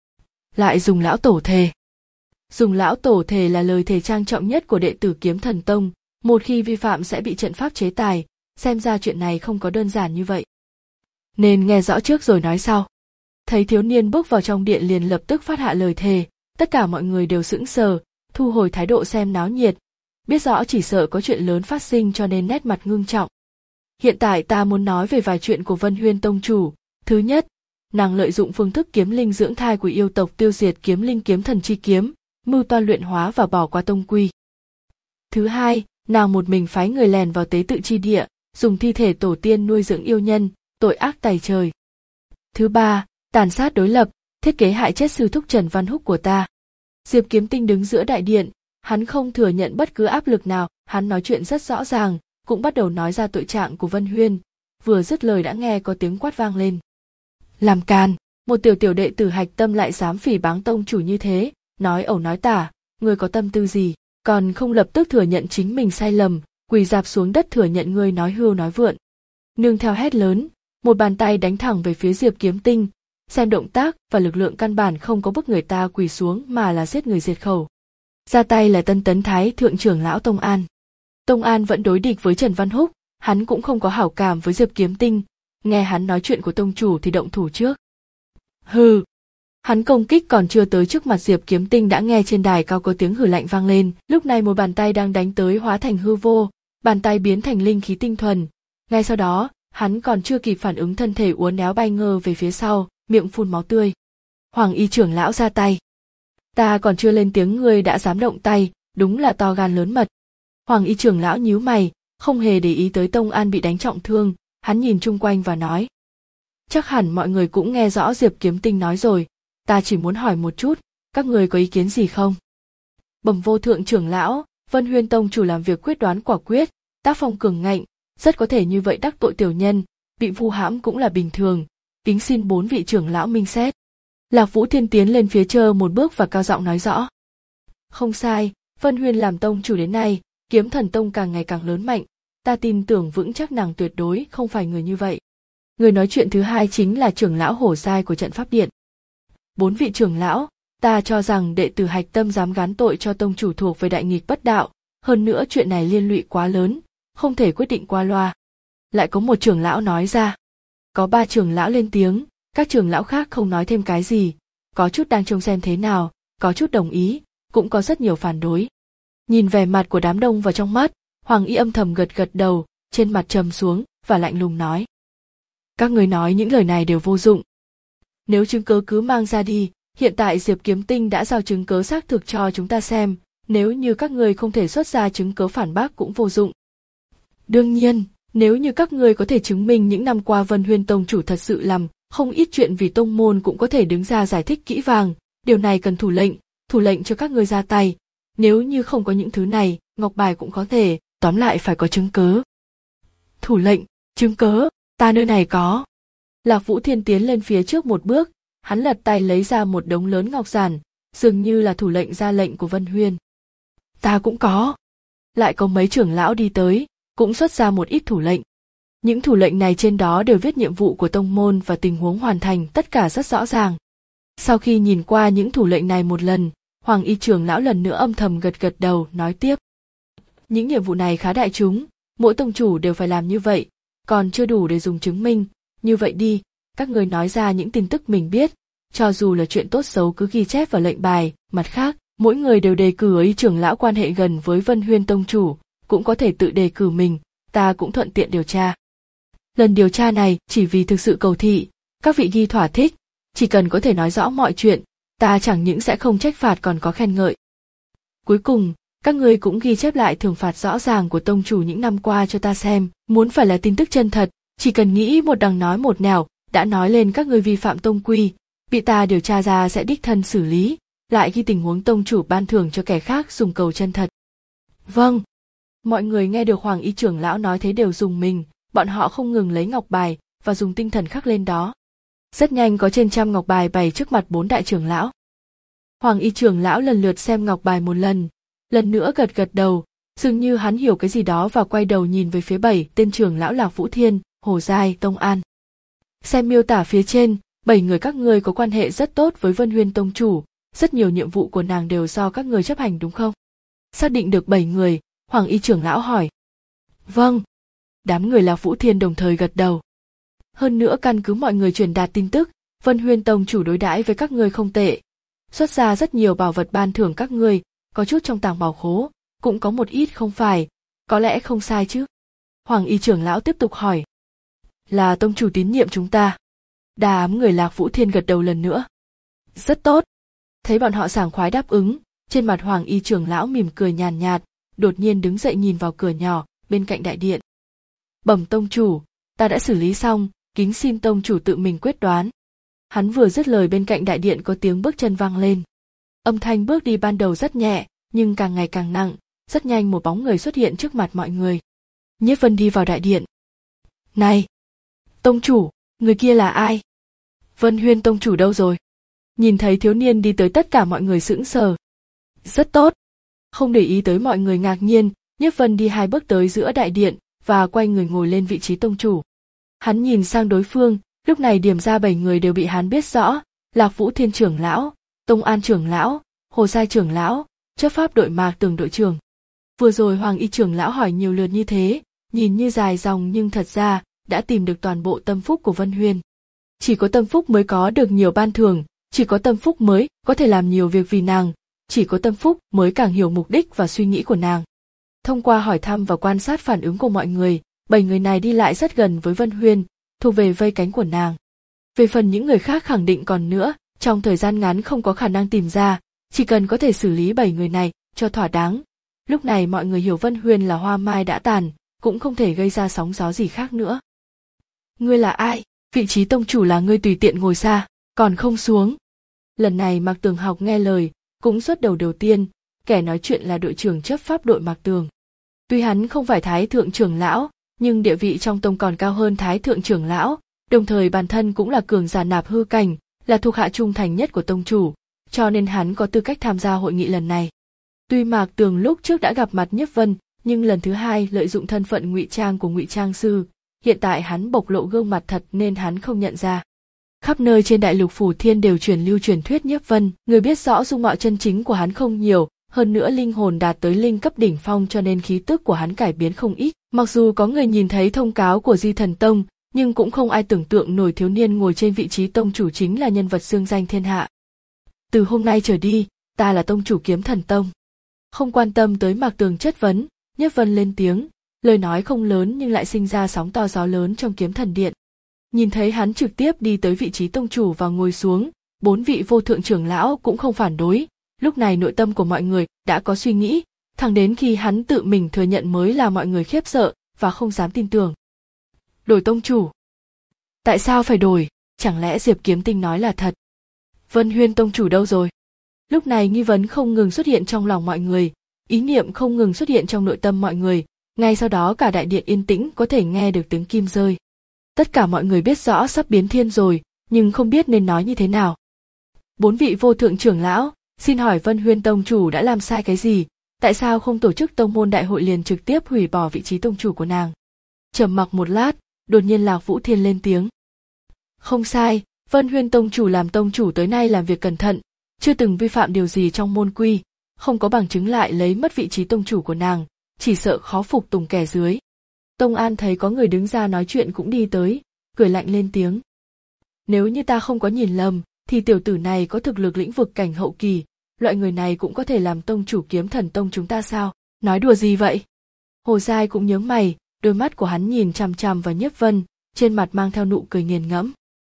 Lại dùng lão tổ thề. Dùng lão tổ thề là lời thề trang trọng nhất của đệ tử Kiếm Thần Tông, một khi vi phạm sẽ bị trận pháp chế tài, xem ra chuyện này không có đơn giản như vậy. Nên nghe rõ trước rồi nói sau. Thấy thiếu niên bước vào trong điện liền lập tức phát hạ lời thề, tất cả mọi người đều sững sờ, thu hồi thái độ xem náo nhiệt, biết rõ chỉ sợ có chuyện lớn phát sinh cho nên nét mặt ngưng trọng. Hiện tại ta muốn nói về vài chuyện của Vân Huyên tông chủ. Thứ nhất, nàng lợi dụng phương thức kiếm linh dưỡng thai của yêu tộc tiêu diệt kiếm linh kiếm thần chi kiếm, mưu toan luyện hóa và bỏ qua tông quy. Thứ hai, nàng một mình phái người lèn vào tế tự chi địa, dùng thi thể tổ tiên nuôi dưỡng yêu nhân, tội ác tày trời. Thứ ba, tàn sát đối lập, thiết kế hại chết sư thúc Trần Văn Húc của ta. Diệp Kiếm Tinh đứng giữa đại điện, hắn không thừa nhận bất cứ áp lực nào, hắn nói chuyện rất rõ ràng, cũng bắt đầu nói ra tội trạng của Vân Huyên, vừa dứt lời đã nghe có tiếng quát vang lên. Làm càn, một tiểu tiểu đệ tử Hạch Tâm lại dám phỉ báng tông chủ như thế, nói ẩu nói tả, ngươi có tâm tư gì, còn không lập tức thừa nhận chính mình sai lầm, quỳ rạp xuống đất thừa nhận ngươi nói hưu nói vượn. Nương theo hét lớn, một bàn tay đánh thẳng về phía Diệp Kiếm Tinh, xem động tác và lực lượng căn bản không có bức người ta quỳ xuống mà là giết người diệt khẩu. Ra tay là Tân Tấn Thái thượng trưởng lão Tông An. Tông An vẫn đối địch với Trần Văn Húc, hắn cũng không có hảo cảm với Diệp Kiếm Tinh, nghe hắn nói chuyện của tông chủ thì động thủ trước. Hừ. Hắn công kích còn chưa tới trước mặt Diệp Kiếm Tinh đã nghe trên đài cao có tiếng hừ lạnh vang lên, lúc này một bàn tay đang đánh tới hóa thành hư vô, bàn tay biến thành linh khí tinh thuần. Ngay sau đó, hắn còn chưa kịp phản ứng thân thể uốn éo bay ngơ về phía sau, miệng phun máu tươi. Hoàng Y trưởng lão ra tay. Ta còn chưa lên tiếng ngươi đã dám động tay, đúng là to gan lớn mật. Hoàng Y trưởng lão nhíu mày, không hề để ý tới Tông An bị đánh trọng thương, hắn nhìn chung quanh và nói. Chắc hẳn mọi người cũng nghe rõ Diệp Kiếm Tinh nói rồi, ta chỉ muốn hỏi một chút, các người có ý kiến gì không? Bẩm vô thượng trưởng lão, Vân Huyên tông chủ làm việc quyết đoán quả quyết, tác phong cường ngạnh, rất có thể như vậy đắc tội tiểu nhân, bị vu hãm cũng là bình thường, kính xin bốn vị trưởng lão minh xét. Lạc Vũ Thiên tiến lên phía chờ một bước và cao giọng nói rõ. Không sai, Vân Huyên làm tông chủ đến nay, Kiếm Thần Tông càng ngày càng lớn mạnh, ta tin tưởng vững chắc nàng tuyệt đối không phải người như vậy. Người nói chuyện thứ hai chính là trưởng lão hổ giai của trận pháp điện. Bốn vị trưởng lão, ta cho rằng đệ tử Hạch Tâm dám gán tội cho tông chủ thuộc về đại nghịch bất đạo, hơn nữa chuyện này liên lụy quá lớn, không thể quyết định qua loa. Lại có một trưởng lão nói ra. Có ba trưởng lão lên tiếng, các trưởng lão khác không nói thêm cái gì, có chút đang trông xem thế nào, có chút đồng ý, cũng có rất nhiều phản đối. Nhìn vẻ mặt của đám đông vào trong mắt, Hoàng Y âm thầm gật gật đầu, trên mặt trầm xuống và lạnh lùng nói. Các người nói những lời này đều vô dụng. Nếu chứng cứ cứ mang ra đi, hiện tại Diệp Kiếm Tinh đã giao chứng cứ xác thực cho chúng ta xem, nếu như các người không thể xuất ra chứng cứ phản bác cũng vô dụng. Đương nhiên, nếu như các người có thể chứng minh những năm qua Vân Huyên tông chủ thật sự làm không ít chuyện vì tông môn cũng có thể đứng ra giải thích kỹ vàng, điều này cần thủ lệnh, thủ lệnh cho các người ra tay. Nếu như không có những thứ này, ngọc bài cũng có thể, tóm lại phải có chứng cứ. Thủ lệnh, chứng cứ, ta nơi này có. Lạc Vũ Thiên tiến lên phía trước một bước, hắn lật tay lấy ra một đống lớn ngọc giản, dường như là thủ lệnh ra lệnh của Vân Huyên. Ta cũng có. Lại có mấy trưởng lão đi tới, cũng xuất ra một ít thủ lệnh. Những thủ lệnh này trên đó đều viết nhiệm vụ của tông môn và tình huống hoàn thành, tất cả rất rõ ràng. Sau khi nhìn qua những thủ lệnh này một lần, Hoàng Y trưởng lão lần nữa âm thầm gật gật đầu, nói tiếp. Những nhiệm vụ này khá đại chúng, mỗi tông chủ đều phải làm như vậy, còn chưa đủ để dùng chứng minh. Như vậy đi, các người nói ra những tin tức mình biết, cho dù là chuyện tốt xấu cứ ghi chép vào lệnh bài. Mặt khác, mỗi người đều đề cử Y trưởng lão quan hệ gần với Vân Huyên tông chủ, cũng có thể tự đề cử mình, ta cũng thuận tiện điều tra. Lần điều tra này chỉ vì thực sự cầu thị, các vị ghi thỏa thích, chỉ cần có thể nói rõ mọi chuyện, ta chẳng những sẽ không trách phạt còn có khen ngợi. Cuối cùng, các ngươi cũng ghi chép lại thưởng phạt rõ ràng của tông chủ những năm qua cho ta xem, muốn phải là tin tức chân thật, chỉ cần nghĩ một đằng nói một nẻo, đã nói lên các ngươi vi phạm tông quy, bị ta điều tra ra sẽ đích thân xử lý, lại ghi tình huống tông chủ ban thưởng cho kẻ khác dùng cầu chân thật. Vâng. Mọi người nghe được Hoàng Y trưởng lão nói thế đều rùng mình, bọn họ không ngừng lấy ngọc bài và dùng tinh thần khắc lên đó. Rất nhanh có trên trăm ngọc bài bày trước mặt bốn đại trưởng lão. Hoàng Y trưởng lão lần lượt xem ngọc bài một lần, lần nữa gật gật đầu, dường như hắn hiểu cái gì đó và quay đầu nhìn về phía bảy tên trưởng lão Lạc Vũ Thiên, Hồ Giai, Tông An. Xem miêu tả phía trên, bảy người các ngươi có quan hệ rất tốt với Vân Huyên tông chủ, rất nhiều nhiệm vụ của nàng đều do các ngươi chấp hành đúng không? Xác định được bảy người, Hoàng Y trưởng lão hỏi. Vâng. Đám người Lạc Vũ Thiên đồng thời gật đầu. Hơn nữa căn cứ mọi người truyền đạt tin tức, Vân Huyên tông chủ đối đãi với các ngươi không tệ, xuất ra rất nhiều bảo vật ban thưởng các ngươi, có chút trong tàng bảo khố, cũng có một ít không phải, có lẽ không sai chứ? Hoàng Y trưởng lão tiếp tục hỏi. Là tông chủ tín nhiệm chúng ta. Đám người Lạc Vũ Thiên gật đầu lần nữa. Rất tốt. Thấy bọn họ sảng khoái đáp ứng, trên mặt Hoàng Y trưởng lão mỉm cười nhàn nhạt, đột nhiên đứng dậy nhìn vào cửa nhỏ bên cạnh đại điện. Bẩm tông chủ, ta đã xử lý xong, kính xin tông chủ tự mình quyết đoán. Hắn vừa dứt lời bên cạnh đại điện có tiếng bước chân vang lên. Âm thanh bước đi ban đầu rất nhẹ, nhưng càng ngày càng nặng, rất nhanh một bóng người xuất hiện trước mặt mọi người. Nhiếp Vân đi vào đại điện. Này! Tông chủ, người kia là ai? Vân Huyên tông chủ đâu rồi? Nhìn thấy thiếu niên đi tới tất cả mọi người sững sờ. Rất tốt. Không để ý tới mọi người ngạc nhiên, Nhiếp Vân đi hai bước tới giữa đại điện và quay người ngồi lên vị trí tông chủ. Hắn nhìn sang đối phương, lúc này điểm ra bảy người đều bị hắn biết rõ, Lạc Vũ Thiên trưởng lão, Tông An trưởng lão, Hồ Giai trưởng lão, chấp pháp đội Mạc Tường đội trưởng. Vừa rồi Hoàng Y trưởng lão hỏi nhiều lượt như thế, nhìn như dài dòng nhưng thật ra đã tìm được toàn bộ tâm phúc của Vân Huyên. Chỉ có tâm phúc mới có được nhiều ban thưởng, chỉ có tâm phúc mới có thể làm nhiều việc vì nàng, chỉ có tâm phúc mới càng hiểu mục đích và suy nghĩ của nàng. Thông qua hỏi thăm và quan sát phản ứng của mọi người, bảy người này đi lại rất gần với Vân Huyên, thu về vây cánh của nàng. Về phần những người khác khẳng định còn nữa, trong thời gian ngắn không có khả năng tìm ra, chỉ cần có thể xử lý bảy người này cho thỏa đáng. Lúc này mọi người hiểu Vân Huyên là hoa mai đã tàn, cũng không thể gây ra sóng gió gì khác nữa. Ngươi là ai? Vị trí tông chủ là ngươi tùy tiện ngồi xa, còn không xuống. Lần này Mạc Tường học nghe lời, cũng xuất đầu đầu tiên, kẻ nói chuyện là đội trưởng chấp pháp đội Mạc Tường. Tuy hắn không phải thái thượng trưởng lão, nhưng địa vị trong tông còn cao hơn thái thượng trưởng lão, đồng thời bản thân cũng là cường giả nạp hư cảnh, là thuộc hạ trung thành nhất của tông chủ, cho nên hắn có tư cách tham gia hội nghị lần này. Tuy Mạc Tường lúc trước đã gặp mặt Nhiếp Vân, nhưng lần thứ hai lợi dụng thân phận ngụy trang của ngụy trang sư, hiện tại hắn bộc lộ gương mặt thật nên hắn không nhận ra. Khắp nơi trên đại lục Phủ Thiên đều truyền lưu truyền thuyết Nhiếp Vân, người biết rõ dung mạo chân chính của hắn không nhiều, hơn nữa linh hồn đạt tới linh cấp đỉnh phong cho nên khí tức của hắn cải biến không ít. Mặc dù có người nhìn thấy thông cáo của Di Thần Tông, nhưng cũng không ai tưởng tượng nổi thiếu niên ngồi trên vị trí tông chủ chính là nhân vật xương danh thiên hạ. Từ hôm nay trở đi, ta là tông chủ Kiếm Thần Tông. Không quan tâm tới Mạc Tường chất vấn, Nhiếp Vân lên tiếng, lời nói không lớn nhưng lại sinh ra sóng to gió lớn trong Kiếm Thần Điện. Nhìn thấy hắn trực tiếp đi tới vị trí tông chủ và ngồi xuống, bốn vị vô thượng trưởng lão cũng không phản đối. Lúc này nội tâm của mọi người đã có suy nghĩ, thẳng đến khi hắn tự mình thừa nhận mới là mọi người khiếp sợ và không dám tin tưởng. Đổi tông chủ? Tại sao phải đổi? Chẳng lẽ Diệp Kiếm Tinh nói là thật? Vân Huyên tông chủ đâu rồi? Lúc này nghi vấn không ngừng xuất hiện trong lòng mọi người, ý niệm không ngừng xuất hiện trong nội tâm mọi người, ngay sau đó cả đại điện yên tĩnh có thể nghe được tiếng kim rơi. Tất cả mọi người biết rõ sắp biến thiên rồi, nhưng không biết nên nói như thế nào. Bốn vị vô thượng trưởng lão, xin hỏi Vân Huyên tông chủ đã làm sai cái gì? tại sao không tổ chức tông môn đại hội liền trực tiếp hủy bỏ vị trí tông chủ của nàng? Trầm mặc một lát, đột nhiên Lạc Vũ Thiên lên tiếng. Không sai, Vân Huyên tông chủ làm tông chủ tới nay làm việc cẩn thận, chưa từng vi phạm điều gì trong môn quy, không có bằng chứng lại lấy mất vị trí tông chủ của nàng, chỉ sợ khó phục tùng kẻ dưới. Tông An thấy có người đứng ra nói chuyện cũng đi tới, cười lạnh lên tiếng. Nếu như ta không có nhìn lầm, thì tiểu tử này có thực lực lĩnh vực cảnh hậu kỳ, loại người này cũng có thể làm tông chủ Kiếm Thần Tông chúng ta sao? Nói đùa gì vậy? Hồ Giai cũng nhướng mày, đôi mắt của hắn nhìn chằm chằm vào Nhiếp Vân, trên mặt mang theo nụ cười nghiền ngẫm.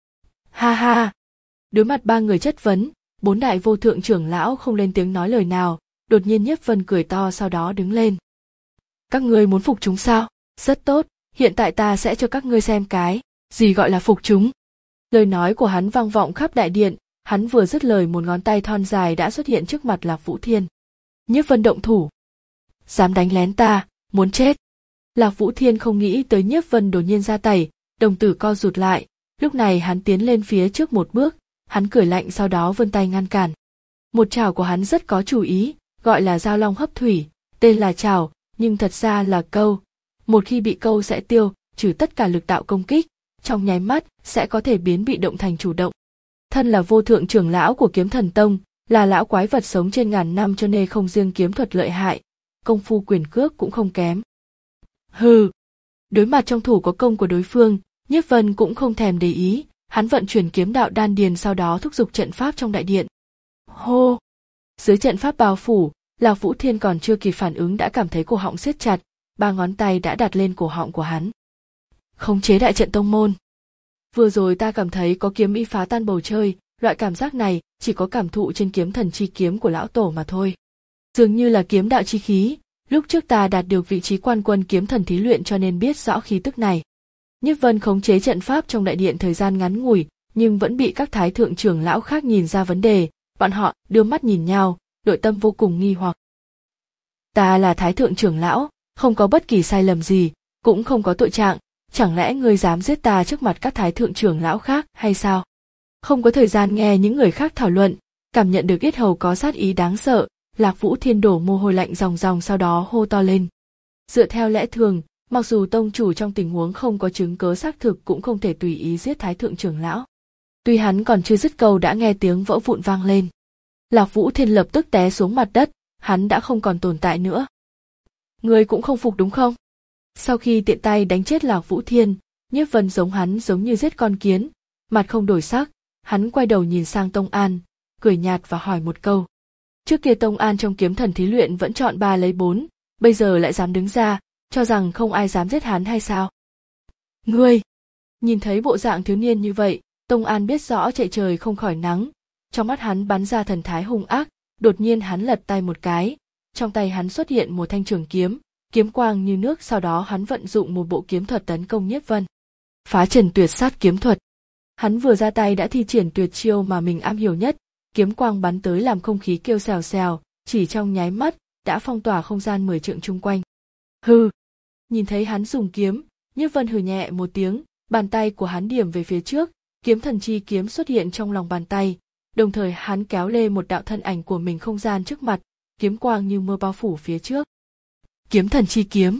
Ha ha! Đối mặt ba người chất vấn, bốn đại vô thượng trưởng lão không lên tiếng nói lời nào, đột nhiên Nhiếp Vân cười to sau đó đứng lên. Các ngươi muốn phục chúng sao? Rất tốt, hiện tại ta sẽ cho các ngươi xem cái gì gọi là phục chúng. Lời nói của hắn vang vọng khắp đại điện, hắn vừa dứt lời một ngón tay thon dài đã xuất hiện trước mặt Lạc Vũ Thiên. Nhiếp Vân động thủ. Dám đánh lén ta, muốn chết. Lạc Vũ Thiên không nghĩ tới Nhiếp Vân đột nhiên ra tay, đồng tử co rụt lại, lúc này hắn tiến lên phía trước một bước, hắn cười lạnh sau đó vươn tay ngăn cản. Một chảo của hắn rất có chủ ý, gọi là Giao Long hấp thủy, tên là chảo, nhưng thật ra là câu. Một khi bị câu sẽ tiêu, trừ tất cả lực đạo công kích, trong nháy mắt sẽ có thể biến bị động thành chủ động. Thân là vô thượng trưởng lão của Kiếm Thần Tông, là lão quái vật sống trên ngàn năm cho nên không riêng kiếm thuật lợi hại, công phu quyền cước cũng không kém. Hừ. Đối mặt trong thủ có công của đối phương, Nhiếp Vân cũng không thèm để ý, hắn vận chuyển kiếm đạo đan điền sau đó thúc giục trận pháp trong đại điện. Hô! Dưới trận pháp bao phủ, Lạc Vũ Thiên còn chưa kịp phản ứng đã cảm thấy cổ họng siết chặt, ba ngón tay đã đặt lên cổ họng của hắn. Khống chế đại trận tông môn. Vừa rồi ta cảm thấy có kiếm ý phá tan bầu trời, loại cảm giác này chỉ có cảm thụ trên kiếm thần chi kiếm của lão tổ mà thôi. Dường như là kiếm đạo chi khí, lúc trước ta đạt được vị trí quan quân kiếm thần thí luyện cho nên biết rõ khí tức này. Nhiếp Vân khống chế trận pháp trong đại điện thời gian ngắn ngủi, nhưng vẫn bị các thái thượng trưởng lão khác nhìn ra vấn đề, bọn họ đưa mắt nhìn nhau, nội tâm vô cùng nghi hoặc. Ta là thái thượng trưởng lão, không có bất kỳ sai lầm gì, cũng không có tội trạng, chẳng lẽ ngươi dám giết ta trước mặt các thái thượng trưởng lão khác hay sao? Không có thời gian nghe những người khác thảo luận, cảm nhận được yết hầu có sát ý đáng sợ, Lạc Vũ Thiên đổ mồ hôi lạnh ròng ròng sau đó hô to lên. Dựa theo lẽ thường, mặc dù tông chủ trong tình huống không có chứng cớ xác thực cũng không thể tùy ý giết thái thượng trưởng lão. Tuy hắn còn chưa dứt câu đã nghe tiếng vỡ vụn vang lên. Lạc Vũ Thiên lập tức té xuống mặt đất, hắn đã không còn tồn tại nữa. Ngươi cũng không phục đúng không? Sau khi tiện tay đánh chết Lạc Vũ Thiên, Nhiếp Vân giống hắn giống như giết con kiến, mặt không đổi sắc, hắn quay đầu nhìn sang Tông An, cười nhạt và hỏi một câu. Trước kia Tông An trong kiếm thần thí luyện vẫn chọn ba lấy bốn, bây giờ lại dám đứng ra, cho rằng không ai dám giết hắn hay sao? Ngươi! Nhìn thấy bộ dạng thiếu niên như vậy, Tông An biết rõ chạy trời không khỏi nắng, trong mắt hắn bắn ra thần thái hung ác, đột nhiên hắn lật tay một cái, trong tay hắn xuất hiện một thanh trường kiếm, kiếm quang như nước sau đó hắn vận dụng một bộ kiếm thuật tấn công Nhiếp Vân. Phá trần tuyệt sát kiếm thuật. Hắn vừa ra tay đã thi triển tuyệt chiêu mà mình am hiểu nhất, kiếm quang bắn tới làm không khí kêu xèo xèo, chỉ trong nháy mắt đã phong tỏa không gian mười trượng chung quanh. Hừ. Nhìn thấy hắn dùng kiếm, Nhiếp Vân hừ nhẹ một tiếng, bàn tay của hắn điểm về phía trước, kiếm thần chi kiếm xuất hiện trong lòng bàn tay, đồng thời hắn kéo lê một đạo thân ảnh của mình không gian trước mặt, kiếm quang như mưa bao phủ phía trước. Kiếm thần chi kiếm.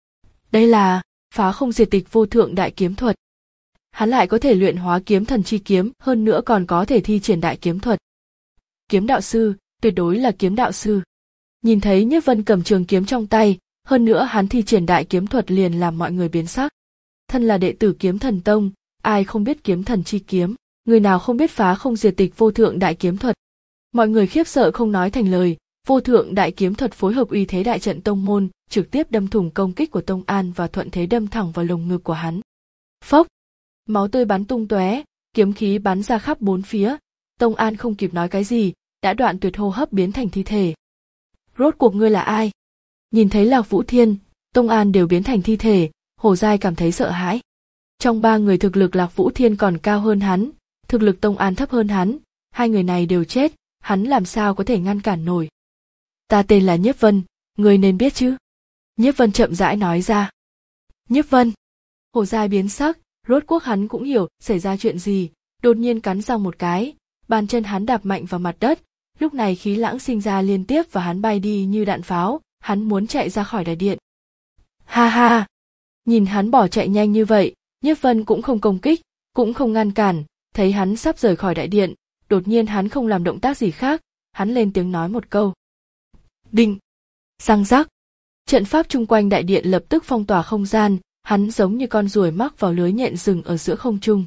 Đây là phá không diệt tịch vô thượng đại kiếm thuật. Hắn lại có thể luyện hóa kiếm thần chi kiếm, hơn nữa còn có thể thi triển đại kiếm thuật. Kiếm đạo sư, tuyệt đối là kiếm đạo sư. Nhìn thấy Nhiếp Vân cầm trường kiếm trong tay, hơn nữa hắn thi triển đại kiếm thuật liền làm mọi người biến sắc. Thân là đệ tử Kiếm Thần Tông, ai không biết kiếm thần chi kiếm, người nào không biết phá không diệt tịch vô thượng đại kiếm thuật. Mọi người khiếp sợ không nói thành lời, vô thượng đại kiếm thuật phối hợp uy thế đại trận tông môn, trực tiếp đâm thủng công kích của Tông An và thuận thế đâm thẳng vào lồng ngực của hắn. Phốc! Máu tươi bắn tung tóe, kiếm khí bắn ra khắp bốn phía, Tông An không kịp nói cái gì, đã đoạn tuyệt hô hấp biến thành thi thể. Rốt cuộc ngươi là ai? Nhìn thấy Lạc Vũ Thiên, Tông An đều biến thành thi thể, Hồ Giai cảm thấy sợ hãi. Trong ba người thực lực Lạc Vũ Thiên còn cao hơn hắn, thực lực Tông An thấp hơn hắn, hai người này đều chết, hắn làm sao có thể ngăn cản nổi. Ta tên là Nhiếp Vân, ngươi nên biết chứ? Nhiếp Vân chậm rãi nói ra. Nhiếp Vân. Hồ Giai biến sắc, rốt cuộc hắn cũng hiểu xảy ra chuyện gì, đột nhiên cắn răng một cái, bàn chân hắn đạp mạnh vào mặt đất, lúc này khí lãng sinh ra liên tiếp và hắn bay đi như đạn pháo, hắn muốn chạy ra khỏi đại điện. Ha ha! Nhìn hắn bỏ chạy nhanh như vậy, Nhiếp Vân cũng không công kích, cũng không ngăn cản, thấy hắn sắp rời khỏi đại điện, đột nhiên hắn không làm động tác gì khác, hắn lên tiếng nói một câu. Đinh! Răng rắc! Trận pháp chung quanh đại điện lập tức phong tỏa không gian, hắn giống như con ruồi mắc vào lưới nhện rừng ở giữa không trung.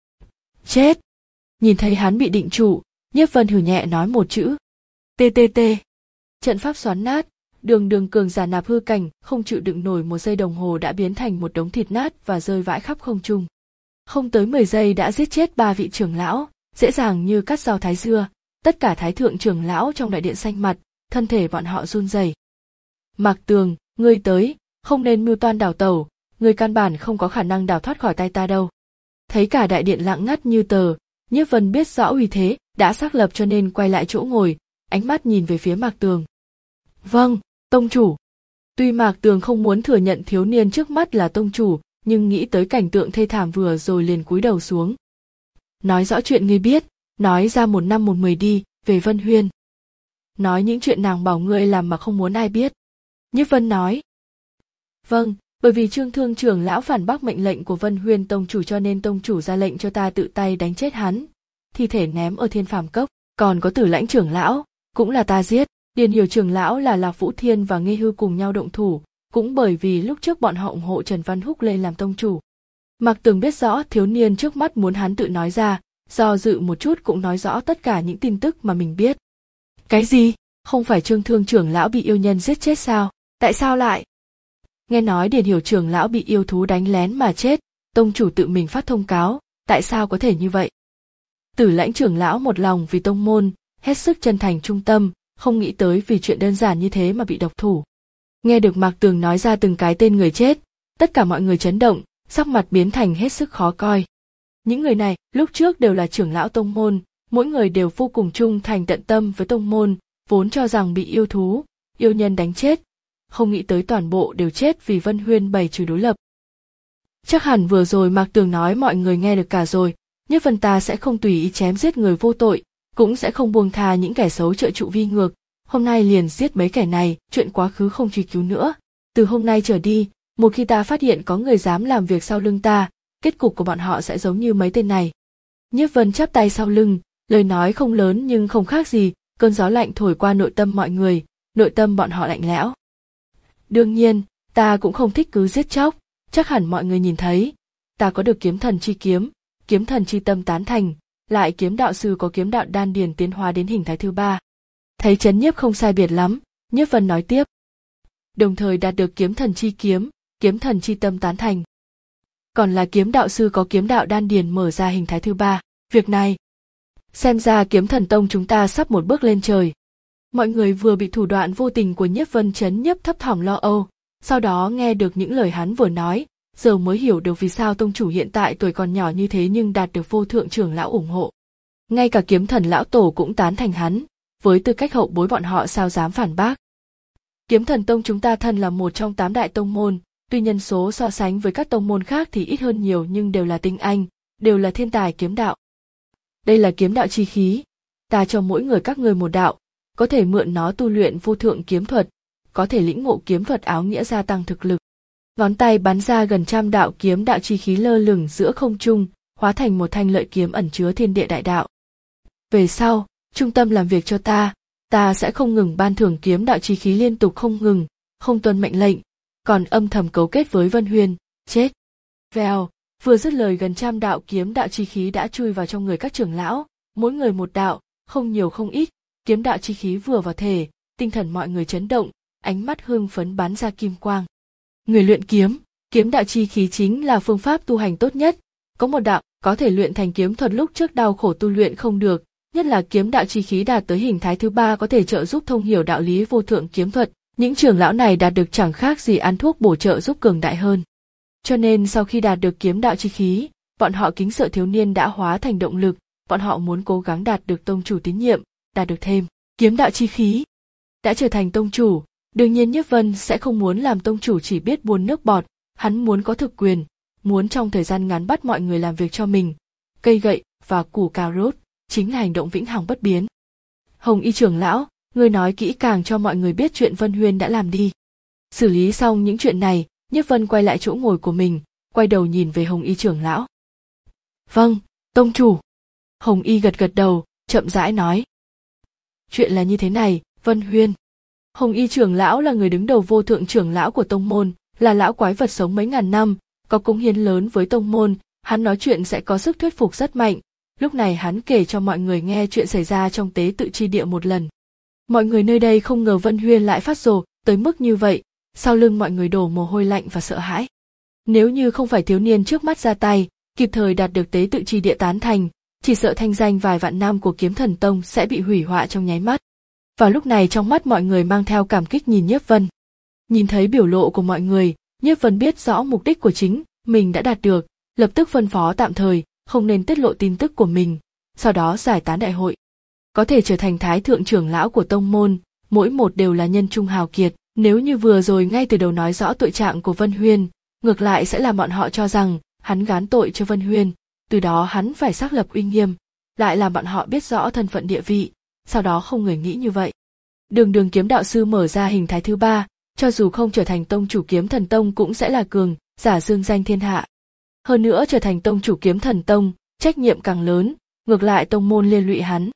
Chết! Nhìn thấy hắn bị định trụ, Nhiếp Vân hừ nhẹ nói một chữ. Tê tê tê! Trận pháp xoắn nát, đường đường cường giả nạp hư cảnh không chịu đựng nổi một giây đồng hồ đã biến thành một đống thịt nát và rơi vãi khắp không trung. Không tới mười giây đã giết chết ba vị trưởng lão, dễ dàng như cắt rau thái dưa, tất cả thái thượng trưởng lão trong đại điện xanh mặt, thân thể bọn họ run rẩy. Mạc Tường, ngươi tới, không nên mưu toan đào tẩu, ngươi căn bản không có khả năng đào thoát khỏi tay ta đâu. Thấy cả đại điện lặng ngắt như tờ, Nhiếp Vân biết rõ uy thế đã xác lập cho nên quay lại chỗ ngồi, ánh mắt nhìn về phía Mạc Tường. Vâng, tông chủ. Tuy Mạc Tường không muốn thừa nhận thiếu niên trước mắt là tông chủ, nhưng nghĩ tới cảnh tượng thê thảm vừa rồi liền cúi đầu xuống. Nói rõ chuyện ngươi biết, nói ra một năm một mười đi, về Vân Huyên. Nói những chuyện nàng bảo ngươi làm mà không muốn ai biết. Nhiếp Vân nói. Vâng, bởi vì Trương Thương trưởng lão phản bác mệnh lệnh của Vân Huyên tông chủ cho nên tông chủ ra lệnh cho ta tự tay đánh chết hắn. Thi thể ném ở Thiên Phàm Cốc, còn có Tử Lãnh trưởng lão, cũng là ta giết. Điền Hiểu trưởng lão là Lạc Vũ Thiên và Nghê Hư cùng nhau động thủ, cũng bởi vì lúc trước bọn họ ủng hộ Trần Văn Húc lên làm tông chủ. Mạc Tường biết rõ thiếu niên trước mắt muốn hắn tự nói ra, do dự một chút cũng nói rõ tất cả những tin tức mà mình biết. Cái gì? Không phải Trương Thương trưởng lão bị yêu nhân giết chết sao? Tại sao lại? Nghe nói Điền Hiểu trưởng lão bị yêu thú đánh lén mà chết, tông chủ tự mình phát thông cáo, tại sao có thể như vậy? Tử Lãnh trưởng lão một lòng vì tông môn, hết sức chân thành trung tâm, không nghĩ tới vì chuyện đơn giản như thế mà bị độc thủ. Nghe được Mạc Tường nói ra từng cái tên người chết, tất cả mọi người chấn động, sắc mặt biến thành hết sức khó coi. Những người này lúc trước đều là trưởng lão tông môn, mỗi người đều vô cùng trung thành tận tâm với tông môn, vốn cho rằng bị yêu thú, yêu nhân đánh chết, không nghĩ tới toàn bộ đều chết vì Vân Huyên bày trừ đối lập. Chắc hẳn vừa rồi Mạc Tường nói mọi người nghe được cả rồi, Nhiếp Vân ta sẽ không tùy ý chém giết người vô tội, cũng sẽ không buông tha những kẻ xấu trợ trụ vi ngược, hôm nay liền giết mấy kẻ này, chuyện quá khứ không truy cứu nữa. Từ hôm nay trở đi, một khi ta phát hiện có người dám làm việc sau lưng ta, kết cục của bọn họ sẽ giống như mấy tên này. Nhiếp Vân chắp tay sau lưng, lời nói không lớn nhưng không khác gì, cơn gió lạnh thổi qua nội tâm mọi người, nội tâm bọn họ lạnh lẽo. Đương nhiên, ta cũng không thích cứ giết chóc, chắc hẳn mọi người nhìn thấy, ta có được kiếm thần chi kiếm, kiếm thần chi tâm tán thành, lại kiếm đạo sư có kiếm đạo đan điền tiến hóa đến hình thái thứ ba. Thấy Trấn Nhiếp không sai biệt lắm, Nhiếp Vân nói tiếp. Đồng thời đạt được kiếm thần chi kiếm, kiếm thần chi tâm tán thành. Còn là kiếm đạo sư có kiếm đạo đan điền mở ra hình thái thứ ba, việc này. Xem ra kiếm thần tông chúng ta sắp một bước lên trời. Mọi người vừa bị thủ đoạn vô tình của Nhiếp Vân Trấn Nhiếp thấp thỏm lo âu, sau đó nghe được những lời hắn vừa nói, giờ mới hiểu được vì sao tông chủ hiện tại tuổi còn nhỏ như thế nhưng đạt được vô thượng trưởng lão ủng hộ. Ngay cả kiếm thần lão tổ cũng tán thành hắn, với tư cách hậu bối bọn họ sao dám phản bác. Kiếm thần tông chúng ta thân là một trong tám đại tông môn, tuy nhân số so sánh với các tông môn khác thì ít hơn nhiều nhưng đều là tinh anh, đều là thiên tài kiếm đạo. Đây là kiếm đạo chi khí, ta cho mỗi người các ngươi một đạo, có thể mượn nó tu luyện vô thượng kiếm thuật, có thể lĩnh ngộ kiếm thuật áo nghĩa gia tăng thực lực. Ngón tay bắn ra gần trăm đạo kiếm đạo chi khí lơ lửng giữa không trung, hóa thành một thanh lợi kiếm ẩn chứa thiên địa đại đạo. Về sau, trung tâm làm việc cho ta, ta sẽ không ngừng ban thưởng kiếm đạo chi khí liên tục không ngừng, không tuân mệnh lệnh, còn âm thầm cấu kết với Vân Huyên, chết. Vèo, vừa dứt lời gần trăm đạo kiếm đạo chi khí đã chui vào trong người các trưởng lão, mỗi người một đạo, không nhiều không ít, kiếm đạo chi khí vừa vào thể, tinh thần mọi người chấn động, ánh mắt hưng phấn bắn ra kim quang. Người luyện kiếm, kiếm đạo chi khí chính là phương pháp tu hành tốt nhất, có một đạo có thể luyện thành kiếm thuật lúc trước đau khổ tu luyện không được, nhất là kiếm đạo chi khí đạt tới hình thái thứ ba có thể trợ giúp thông hiểu đạo lý vô thượng kiếm thuật, những trưởng lão này đạt được chẳng khác gì ăn thuốc bổ trợ giúp cường đại hơn. Cho nên sau khi đạt được kiếm đạo chi khí, bọn họ kính sợ thiếu niên đã hóa thành động lực, bọn họ muốn cố gắng đạt được tông chủ tín nhiệm, đạt được thêm kiếm đạo chi khí. Đã trở thành tông chủ, đương nhiên Nhiếp Vân sẽ không muốn làm tông chủ chỉ biết buôn nước bọt, hắn muốn có thực quyền, muốn trong thời gian ngắn bắt mọi người làm việc cho mình. Cây gậy và củ cà rốt chính là hành động vĩnh hằng bất biến. Hồng Y trưởng lão, ngươi nói kỹ càng cho mọi người biết chuyện Vân Huyên đã làm đi. Xử lý xong những chuyện này, Nhiếp Vân quay lại chỗ ngồi của mình, quay đầu nhìn về Hồng Y trưởng lão. Vâng, tông chủ. Hồng Y gật gật đầu, chậm rãi nói. Chuyện là như thế này, Vân Huyên. Hồng Y trưởng lão là người đứng đầu vô thượng trưởng lão của tông môn, là lão quái vật sống mấy ngàn năm, có cống hiến lớn với tông môn, hắn nói chuyện sẽ có sức thuyết phục rất mạnh. Lúc này hắn kể cho mọi người nghe chuyện xảy ra trong tế tự chi địa một lần. Mọi người nơi đây không ngờ Vân Huyên lại phát rồ tới mức như vậy, sau lưng mọi người đổ mồ hôi lạnh và sợ hãi. Nếu như không phải thiếu niên trước mắt ra tay, kịp thời đạt được tế tự chi địa tán thành, chỉ sợ thanh danh vài vạn năm của Kiếm Thần Tông sẽ bị hủy hoại trong nháy mắt. Vào lúc này trong mắt mọi người mang theo cảm kích nhìn Nhiếp Vân. Nhìn thấy biểu lộ của mọi người, Nhiếp Vân biết rõ mục đích của chính mình đã đạt được, lập tức phân phó tạm thời không nên tiết lộ tin tức của mình, sau đó giải tán đại hội. Có thể trở thành thái thượng trưởng lão của tông môn, mỗi một đều là nhân trung hào kiệt, nếu như vừa rồi ngay từ đầu nói rõ tội trạng của Vân Huyên, ngược lại sẽ làm bọn họ cho rằng hắn gán tội cho Vân Huyên, từ đó hắn phải xác lập uy nghiêm, lại làm bọn họ biết rõ thân phận địa vị, sau đó không người nghĩ như vậy. Đường Đường kiếm đạo sư mở ra hình thái thứ ba, cho dù không trở thành tông chủ Kiếm Thần Tông cũng sẽ là cường giả dương danh thiên hạ. Hơn nữa trở thành tông chủ Kiếm Thần Tông, trách nhiệm càng lớn, ngược lại tông môn liên lụy hắn.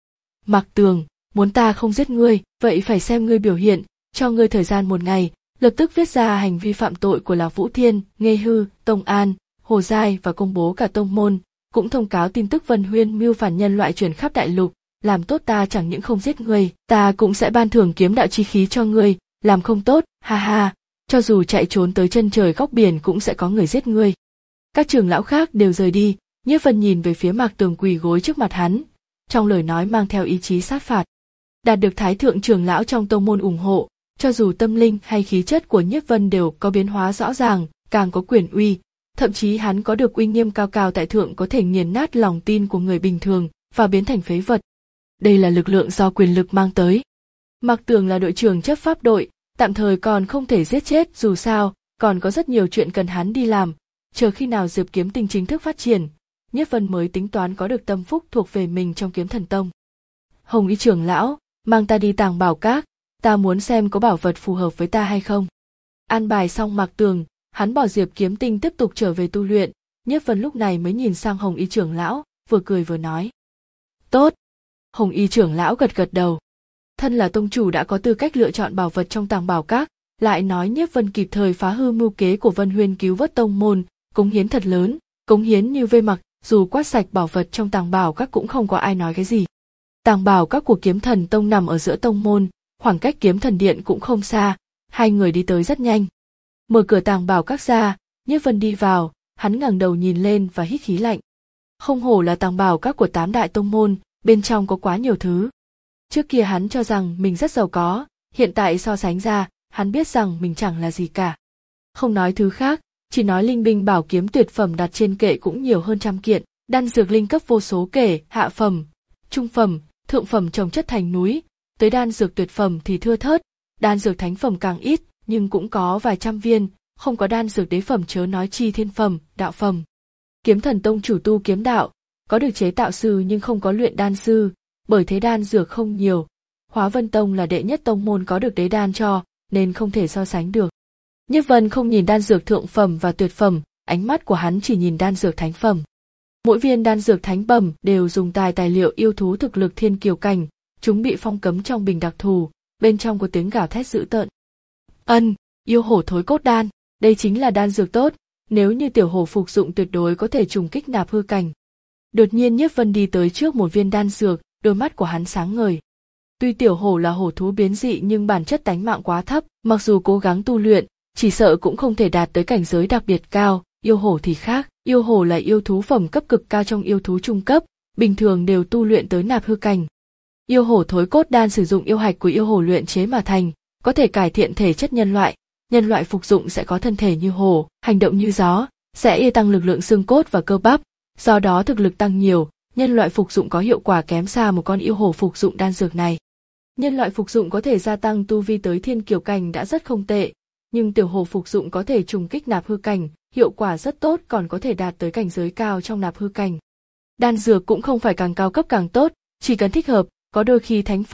Mạc Tường, muốn ta không giết ngươi, vậy phải xem ngươi biểu hiện, cho ngươi thời gian một ngày, lập tức viết ra hành vi phạm tội của Lạc Vũ Thiên, Nghê Hư, Tông An, Hồ Giai và công bố cả tông môn, cũng thông cáo tin tức Vân Huyên mưu phản nhân loại truyền khắp đại lục, làm tốt ta chẳng những không giết ngươi, ta cũng sẽ ban thưởng kiếm đạo chi khí cho ngươi, làm không tốt, ha ha, cho dù chạy trốn tới chân trời góc biển cũng sẽ có người giết ngươi. Các trưởng lão khác đều rời đi, Nhiếp Vân nhìn về phía Mạc Tường quỳ gối trước mặt hắn, trong lời nói mang theo ý chí sát phạt. Đạt được thái thượng trưởng lão trong tông môn ủng hộ, cho dù tâm linh hay khí chất của Nhiếp Vân đều có biến hóa rõ ràng, càng có quyền uy, thậm chí hắn có được uy nghiêm cao cao tại thượng có thể nghiền nát lòng tin của người bình thường và biến thành phế vật. Đây là lực lượng do quyền lực mang tới. Mạc Tường là đội trưởng chấp pháp đội, tạm thời còn không thể giết chết, dù sao còn có rất nhiều chuyện cần hắn đi làm, chờ khi nào Diệp Kiếm Tinh chính thức phát triển, Nhiếp Vân mới tính toán có được tâm phúc thuộc về mình trong Kiếm Thần Tông. Hồng Y trưởng lão, mang ta đi Tàng Bảo Các, ta muốn xem có bảo vật phù hợp với ta hay không. An bài xong Mạc Tường, hắn bỏ Diệp Kiếm Tinh tiếp tục trở về tu luyện, Nhiếp Vân lúc này mới nhìn sang Hồng Y trưởng lão, vừa cười vừa nói. Tốt. Hồng Y trưởng lão gật gật đầu. Thân là tông chủ đã có tư cách lựa chọn bảo vật trong Tàng Bảo Các, lại nói Nhiếp Vân kịp thời phá hư mưu kế của Vân Huyên cứu vớt tông môn, cống hiến thật lớn, cống hiến như vây mặc, dù quát sạch bảo vật trong Tàng Bảo Các cũng không có ai nói cái gì. Tàng Bảo Các của Kiếm Thần Tông nằm ở giữa tông môn, khoảng cách Kiếm Thần Điện cũng không xa, hai người đi tới rất nhanh. Mở cửa Tàng Bảo Các ra, Nhiếp Vân đi vào, hắn ngẩng đầu nhìn lên và hít khí lạnh. Không hổ là Tàng Bảo Các của tám đại tông môn, bên trong có quá nhiều thứ. Trước kia hắn cho rằng mình rất giàu có, hiện tại so sánh ra, hắn biết rằng mình chẳng là gì cả. Không nói thứ khác, chỉ nói linh binh bảo kiếm tuyệt phẩm đặt trên kệ cũng nhiều hơn trăm kiện, đan dược linh cấp vô số kể, hạ phẩm, trung phẩm, thượng phẩm trồng chất thành núi, tới đan dược tuyệt phẩm thì thưa thớt, đan dược thánh phẩm càng ít, nhưng cũng có vài trăm viên, không có đan dược đế phẩm chớ nói chi thiên phẩm, đạo phẩm. Kiếm Thần Tông chủ tu kiếm đạo, có được chế tạo sư nhưng không có luyện đan sư, bởi thế đan dược không nhiều. Hóa Vân Tông là đệ nhất tông môn có được đế đan cho, nên không thể so sánh được. Nhiếp Vân không nhìn đan dược thượng phẩm và tuyệt phẩm, ánh mắt của hắn chỉ nhìn đan dược thánh phẩm. Mỗi viên đan dược thánh phẩm đều dùng tài tài liệu yêu thú thực lực thiên kiều cảnh, chúng bị phong cấm trong bình đặc thù, bên trong có tiếng gào thét dữ tợn. Ân, yêu hổ thối cốt đan, đây chính là đan dược tốt, nếu như tiểu hổ phục dụng tuyệt đối có thể trùng kích nạp hư cảnh. Đột nhiên Nhiếp Vân đi tới trước một viên đan dược, đôi mắt của hắn sáng ngời. Tuy tiểu hổ là hổ thú biến dị nhưng bản chất tánh mạng quá thấp, mặc dù cố gắng tu luyện, chỉ sợ cũng không thể đạt tới cảnh giới đặc biệt cao, yêu hổ thì khác, yêu hổ là yêu thú phẩm cấp cực cao trong yêu thú trung cấp, bình thường đều tu luyện tới nạp hư cảnh. Yêu hổ thối cốt đan sử dụng yêu hạch của yêu hổ luyện chế mà thành, có thể cải thiện thể chất nhân loại, nhân loại phục dụng sẽ có thân thể như hổ, hành động như gió, sẽ tăng lực lượng xương cốt và cơ bắp, do đó thực lực tăng nhiều, nhân loại phục dụng có hiệu quả kém xa một con yêu hổ phục dụng đan dược này. Nhân loại phục dụng có thể gia tăng tu vi tới thiên kiều cảnh đã rất không tệ, nhưng tiểu hổ phục dụng có thể trùng kích nạp hư cảnh, hiệu quả rất tốt, còn có thể đạt tới cảnh giới cao trong nạp hư cảnh. Đan dược cũng không phải càng cao cấp càng tốt, chỉ cần thích hợp, có đôi khi thánh phẩm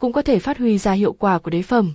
cũng có thể phát huy ra hiệu quả của đế phẩm.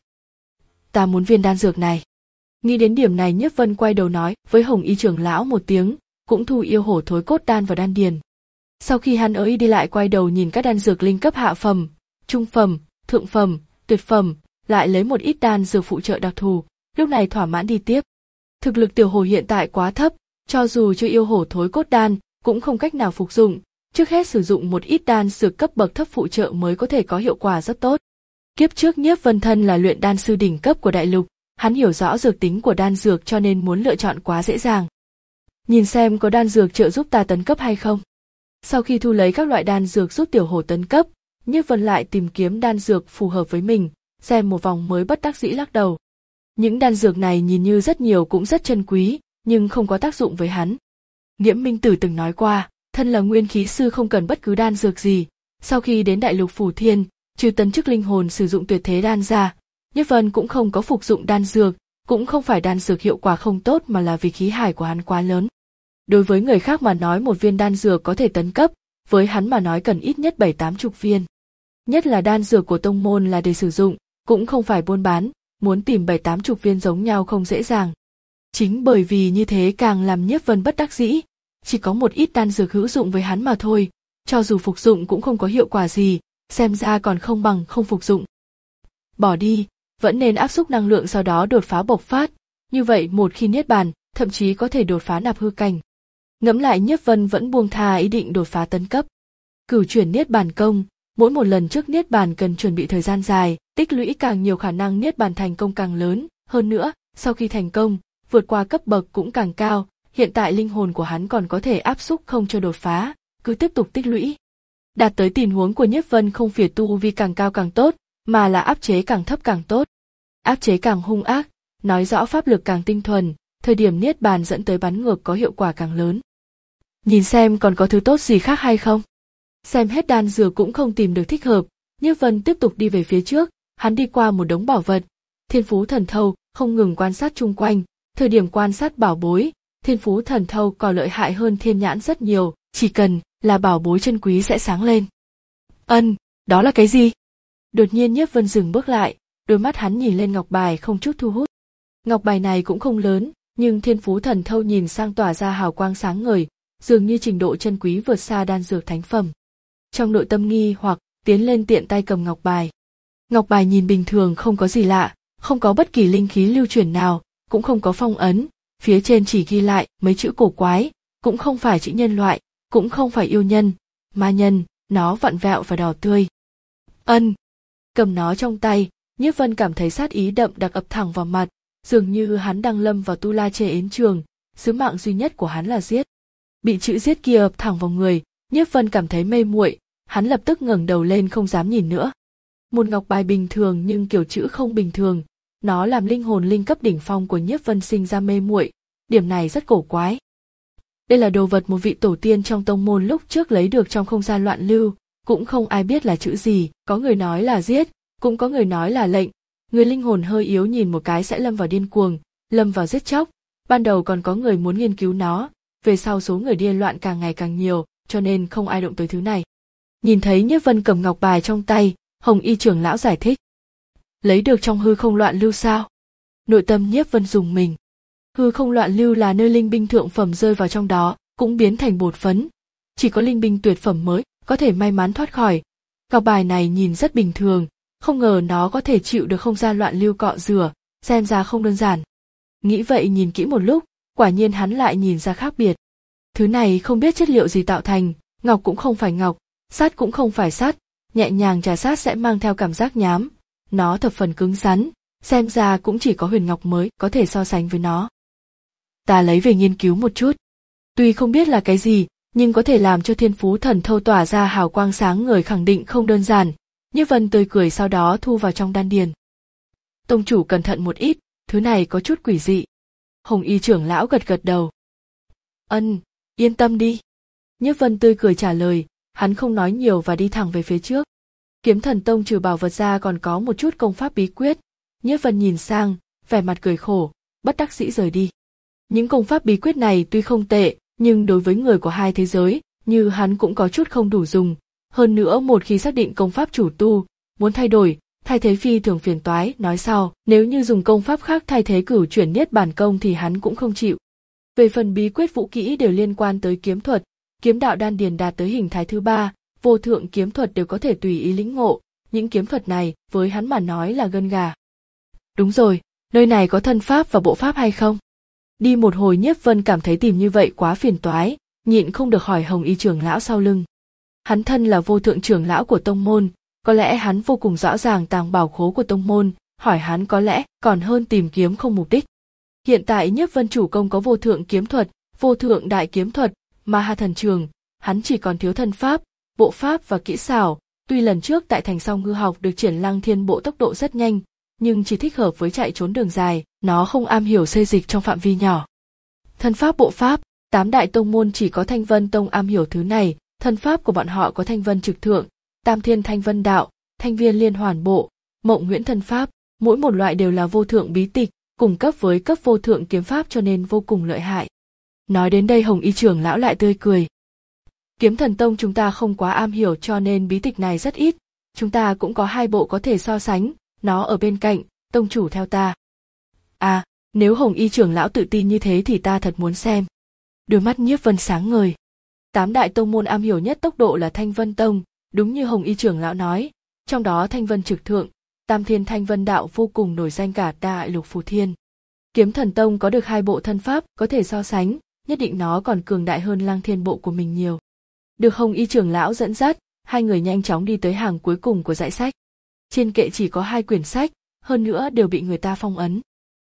Ta muốn viên đan dược này. Nghĩ đến điểm này, Nhiếp Vân quay đầu nói với Hồng Y trưởng lão một tiếng, cũng thu yêu hổ thối cốt đan vào đan điền. Sau khi hắn ấy đi lại quay đầu nhìn các đan dược linh cấp hạ phẩm, trung phẩm, thượng phẩm, tuyệt phẩm, lại lấy một ít đan dược phụ trợ đặc thù, lúc này thỏa mãn đi tiếp. Thực lực tiểu hổ hiện tại quá thấp, cho dù cho yêu hổ thối cốt đan cũng không cách nào phục dụng, trước hết sử dụng một ít đan dược cấp bậc thấp phụ trợ mới có thể có hiệu quả rất tốt. Kiếp trước Nhiếp Vân thân là luyện đan sư đỉnh cấp của đại lục, hắn hiểu rõ dược tính của đan dược cho nên muốn lựa chọn quá dễ dàng. Nhìn xem có đan dược trợ giúp ta tấn cấp hay không. Sau khi thu lấy các loại đan dược giúp tiểu hổ tấn cấp, Nhiếp Vân lại tìm kiếm đan dược phù hợp với mình, xem một vòng mới bất đắc dĩ lắc đầu. Những đan dược này nhìn như rất nhiều cũng rất chân quý, nhưng không có tác dụng với hắn. Nghiễm Minh Tử từng nói qua, thân là nguyên khí sư không cần bất cứ đan dược gì. Sau khi đến đại lục Phủ Thiên, trừ tấn chức linh hồn sử dụng tuyệt thế đan ra, Nhiếp Vân cũng không có phục dụng đan dược, cũng không phải đan dược hiệu quả không tốt mà là vì khí hải của hắn quá lớn. Đối với người khác mà nói một viên đan dược có thể tấn cấp, với hắn mà nói cần ít nhất bảy tám chục viên. Nhất là đan dược của tông môn là để sử dụng, cũng không phải buôn bán, muốn tìm bảy tám chục viên giống nhau không dễ dàng. Chính bởi vì như thế càng làm Nhiếp Vân bất đắc dĩ, chỉ có một ít đan dược hữu dụng với hắn mà thôi, cho dù phục dụng cũng không có hiệu quả gì, xem ra còn không bằng không phục dụng. Bỏ đi, vẫn nên áp xúc năng lượng sau đó đột phá bộc phát, như vậy một khi niết bàn, thậm chí có thể đột phá nạp hư cảnh. Ngẫm lại Nhiếp Vân vẫn buông tha ý định đột phá tấn cấp. Cửu chuyển niết bàn công, mỗi một lần trước niết bàn cần chuẩn bị thời gian dài, tích lũy càng nhiều khả năng niết bàn thành công càng lớn, hơn nữa, sau khi thành công, vượt qua cấp bậc cũng càng cao, hiện tại linh hồn của hắn còn có thể áp xúc không cho đột phá, cứ tiếp tục tích lũy. Đạt tới tình huống của Nhiếp Vân không phải tu vi càng cao càng tốt, mà là áp chế càng thấp càng tốt. Áp chế càng hung ác, nói rõ pháp lực càng tinh thuần, thời điểm niết bàn dẫn tới bắn ngược có hiệu quả càng lớn. Nhìn xem còn có thứ tốt gì khác hay không. Xem hết đan dược cũng không tìm được thích hợp, Nhiếp Vân tiếp tục đi về phía trước, hắn đi qua một đống bảo vật. Thiên Phú Thần Thâu không ngừng quan sát chung quanh, thời điểm quan sát bảo bối, Thiên Phú Thần Thâu còn lợi hại hơn Thiên Nhãn rất nhiều, chỉ cần là bảo bối chân quý sẽ sáng lên. Ân, đó là cái gì? Đột nhiên Nhiếp Vân dừng bước lại, đôi mắt hắn nhìn lên ngọc bài không chút thu hút. Ngọc bài này cũng không lớn, nhưng Thiên Phú Thần Thâu nhìn sang tỏa ra hào quang sáng ngời, dường như trình độ chân quý vượt xa đan dược thánh phẩm. Trong nội tâm nghi hoặc, tiến lên tiện tay cầm ngọc bài. Ngọc bài nhìn bình thường không có gì lạ, không có bất kỳ linh khí lưu chuyển nào, cũng không có phong ấn, phía trên chỉ ghi lại mấy chữ cổ quái, cũng không phải chữ nhân loại, cũng không phải yêu nhân, ma nhân, nó vặn vẹo và đỏ tươi. Ân, cầm nó trong tay, Nhiếp Vân cảm thấy sát ý đậm đặc ập thẳng vào mặt, dường như hắn đang lâm vào tu la chê yến trường, sứ mạng duy nhất của hắn là giết. Bị chữ giết kia ập thẳng vào người, Nhiếp Vân cảm thấy mê muội, hắn lập tức ngẩng đầu lên không dám nhìn nữa. Một ngọc bài bình thường nhưng kiểu chữ không bình thường, nó làm linh hồn linh cấp đỉnh phong của Nhiếp Vân sinh ra mê muội, điểm này rất cổ quái. Đây là đồ vật một vị tổ tiên trong tông môn lúc trước lấy được trong không gian loạn lưu, cũng không ai biết là chữ gì, có người nói là giết, cũng có người nói là lệnh. Người linh hồn hơi yếu nhìn một cái sẽ lâm vào điên cuồng, lâm vào giết chóc. Ban đầu còn có người muốn nghiên cứu nó, về sau số người điên loạn càng ngày càng nhiều, cho nên không ai động tới thứ này. Nhìn thấy Nhiếp Vân cầm ngọc bài trong tay, Hồng Y trưởng lão giải thích. Lấy được trong hư không loạn lưu sao? Nội tâm Nhiếp Vân rùng mình. Hư không loạn lưu là nơi linh binh thượng phẩm rơi vào trong đó, cũng biến thành bột phấn. Chỉ có linh binh tuyệt phẩm mới có thể may mắn thoát khỏi. Ngọc bài này nhìn rất bình thường, không ngờ nó có thể chịu được không gian loạn lưu cọ rửa, xem ra không đơn giản. Nghĩ vậy nhìn kỹ một lúc, quả nhiên hắn lại nhìn ra khác biệt. Thứ này không biết chất liệu gì tạo thành, ngọc cũng không phải ngọc, sắt cũng không phải sắt, nhẹ nhàng trà sát sẽ mang theo cảm giác nhám. Nó thập phần cứng rắn, xem ra cũng chỉ có huyền ngọc mới có thể so sánh với nó. Ta lấy về nghiên cứu một chút. Tuy không biết là cái gì, nhưng có thể làm cho Thiên Phú Thần Thâu tỏa ra hào quang sáng ngời khẳng định không đơn giản. Nhiếp Vân tươi cười sau đó thu vào trong đan điền. Tông chủ cẩn thận một ít, thứ này có chút quỷ dị. Hồng Y trưởng lão gật gật đầu. Ân, yên tâm đi. Nhiếp Vân tươi cười trả lời, hắn không nói nhiều và đi thẳng về phía trước. Kiếm Thần Tông trừ bảo vật ra còn có một chút công pháp bí quyết. Nhiếp Vân nhìn sang, vẻ mặt cười khổ, bất đắc dĩ rời đi. Những công pháp bí quyết này tuy không tệ, nhưng đối với người của hai thế giới, như hắn cũng có chút không đủ dùng. Hơn nữa một khi xác định công pháp chủ tu, muốn thay đổi, thay thế phi thường phiền toái, nói sau, nếu như dùng công pháp khác thay thế cửu chuyển niết bàn công thì hắn cũng không chịu. Về phần bí quyết vũ kỹ đều liên quan tới kiếm thuật, kiếm đạo đan điền đạt tới hình thái thứ ba, vô thượng kiếm thuật đều có thể tùy ý lĩnh ngộ, những kiếm thuật này với hắn mà nói là gân gà. Đúng rồi, nơi này có thân pháp và bộ pháp hay không? Đi một hồi Nhiếp Vân cảm thấy tìm như vậy quá phiền toái, nhịn không được hỏi Hồng Y trưởng lão sau lưng. Hắn thân là vô thượng trưởng lão của tông môn, có lẽ hắn vô cùng rõ ràng tàng bảo khố của tông môn, hỏi hắn có lẽ còn hơn tìm kiếm không mục đích. Hiện tại Nhiếp Vân chủ công có vô thượng kiếm thuật, vô thượng đại kiếm thuật, ma ha thần trường, hắn chỉ còn thiếu thân pháp, bộ pháp và kỹ xảo. Tuy lần trước tại thành Song Ngư học được triển Lăng Thiên bộ tốc độ rất nhanh, nhưng chỉ thích hợp với chạy trốn đường dài, nó không am hiểu xê dịch trong phạm vi nhỏ. Thân pháp bộ pháp, tám đại tông môn chỉ có Thanh Vân Tông am hiểu thứ này, thân pháp của bọn họ có Thanh Vân Trực Thượng, Tam Thiên Thanh Vân Đạo, Thanh Viên Liên Hoàn Bộ, Mộng Nguyễn thân pháp, mỗi một loại đều là vô thượng bí tịch, cùng cấp với cấp vô thượng kiếm pháp cho nên vô cùng lợi hại. Nói đến đây Hồng Y trưởng lão lại tươi cười. Kiếm Thần Tông chúng ta không quá am hiểu cho nên bí tịch này rất ít, chúng ta cũng có hai bộ có thể so sánh, nó ở bên cạnh, tông chủ theo ta. À, nếu Hồng Y trưởng lão tự tin như thế thì ta thật muốn xem. Đôi mắt Nhiếp Vân sáng ngời. Tám đại tông môn am hiểu nhất tốc độ là Thanh Vân Tông, đúng như Hồng Y trưởng lão nói, trong đó Thanh Vân Trực Thượng, Tam Thiên Thanh Vân Đạo vô cùng nổi danh cả đại lục phù thiên. Kiếm Thần Tông có được hai bộ thân pháp có thể so sánh, nhất định nó còn cường đại hơn Lăng Thiên bộ của mình nhiều. Được Hồng Y trưởng lão dẫn dắt, hai người nhanh chóng đi tới hàng cuối cùng của dãy sách. Trên kệ chỉ có hai quyển sách, hơn nữa đều bị người ta phong ấn.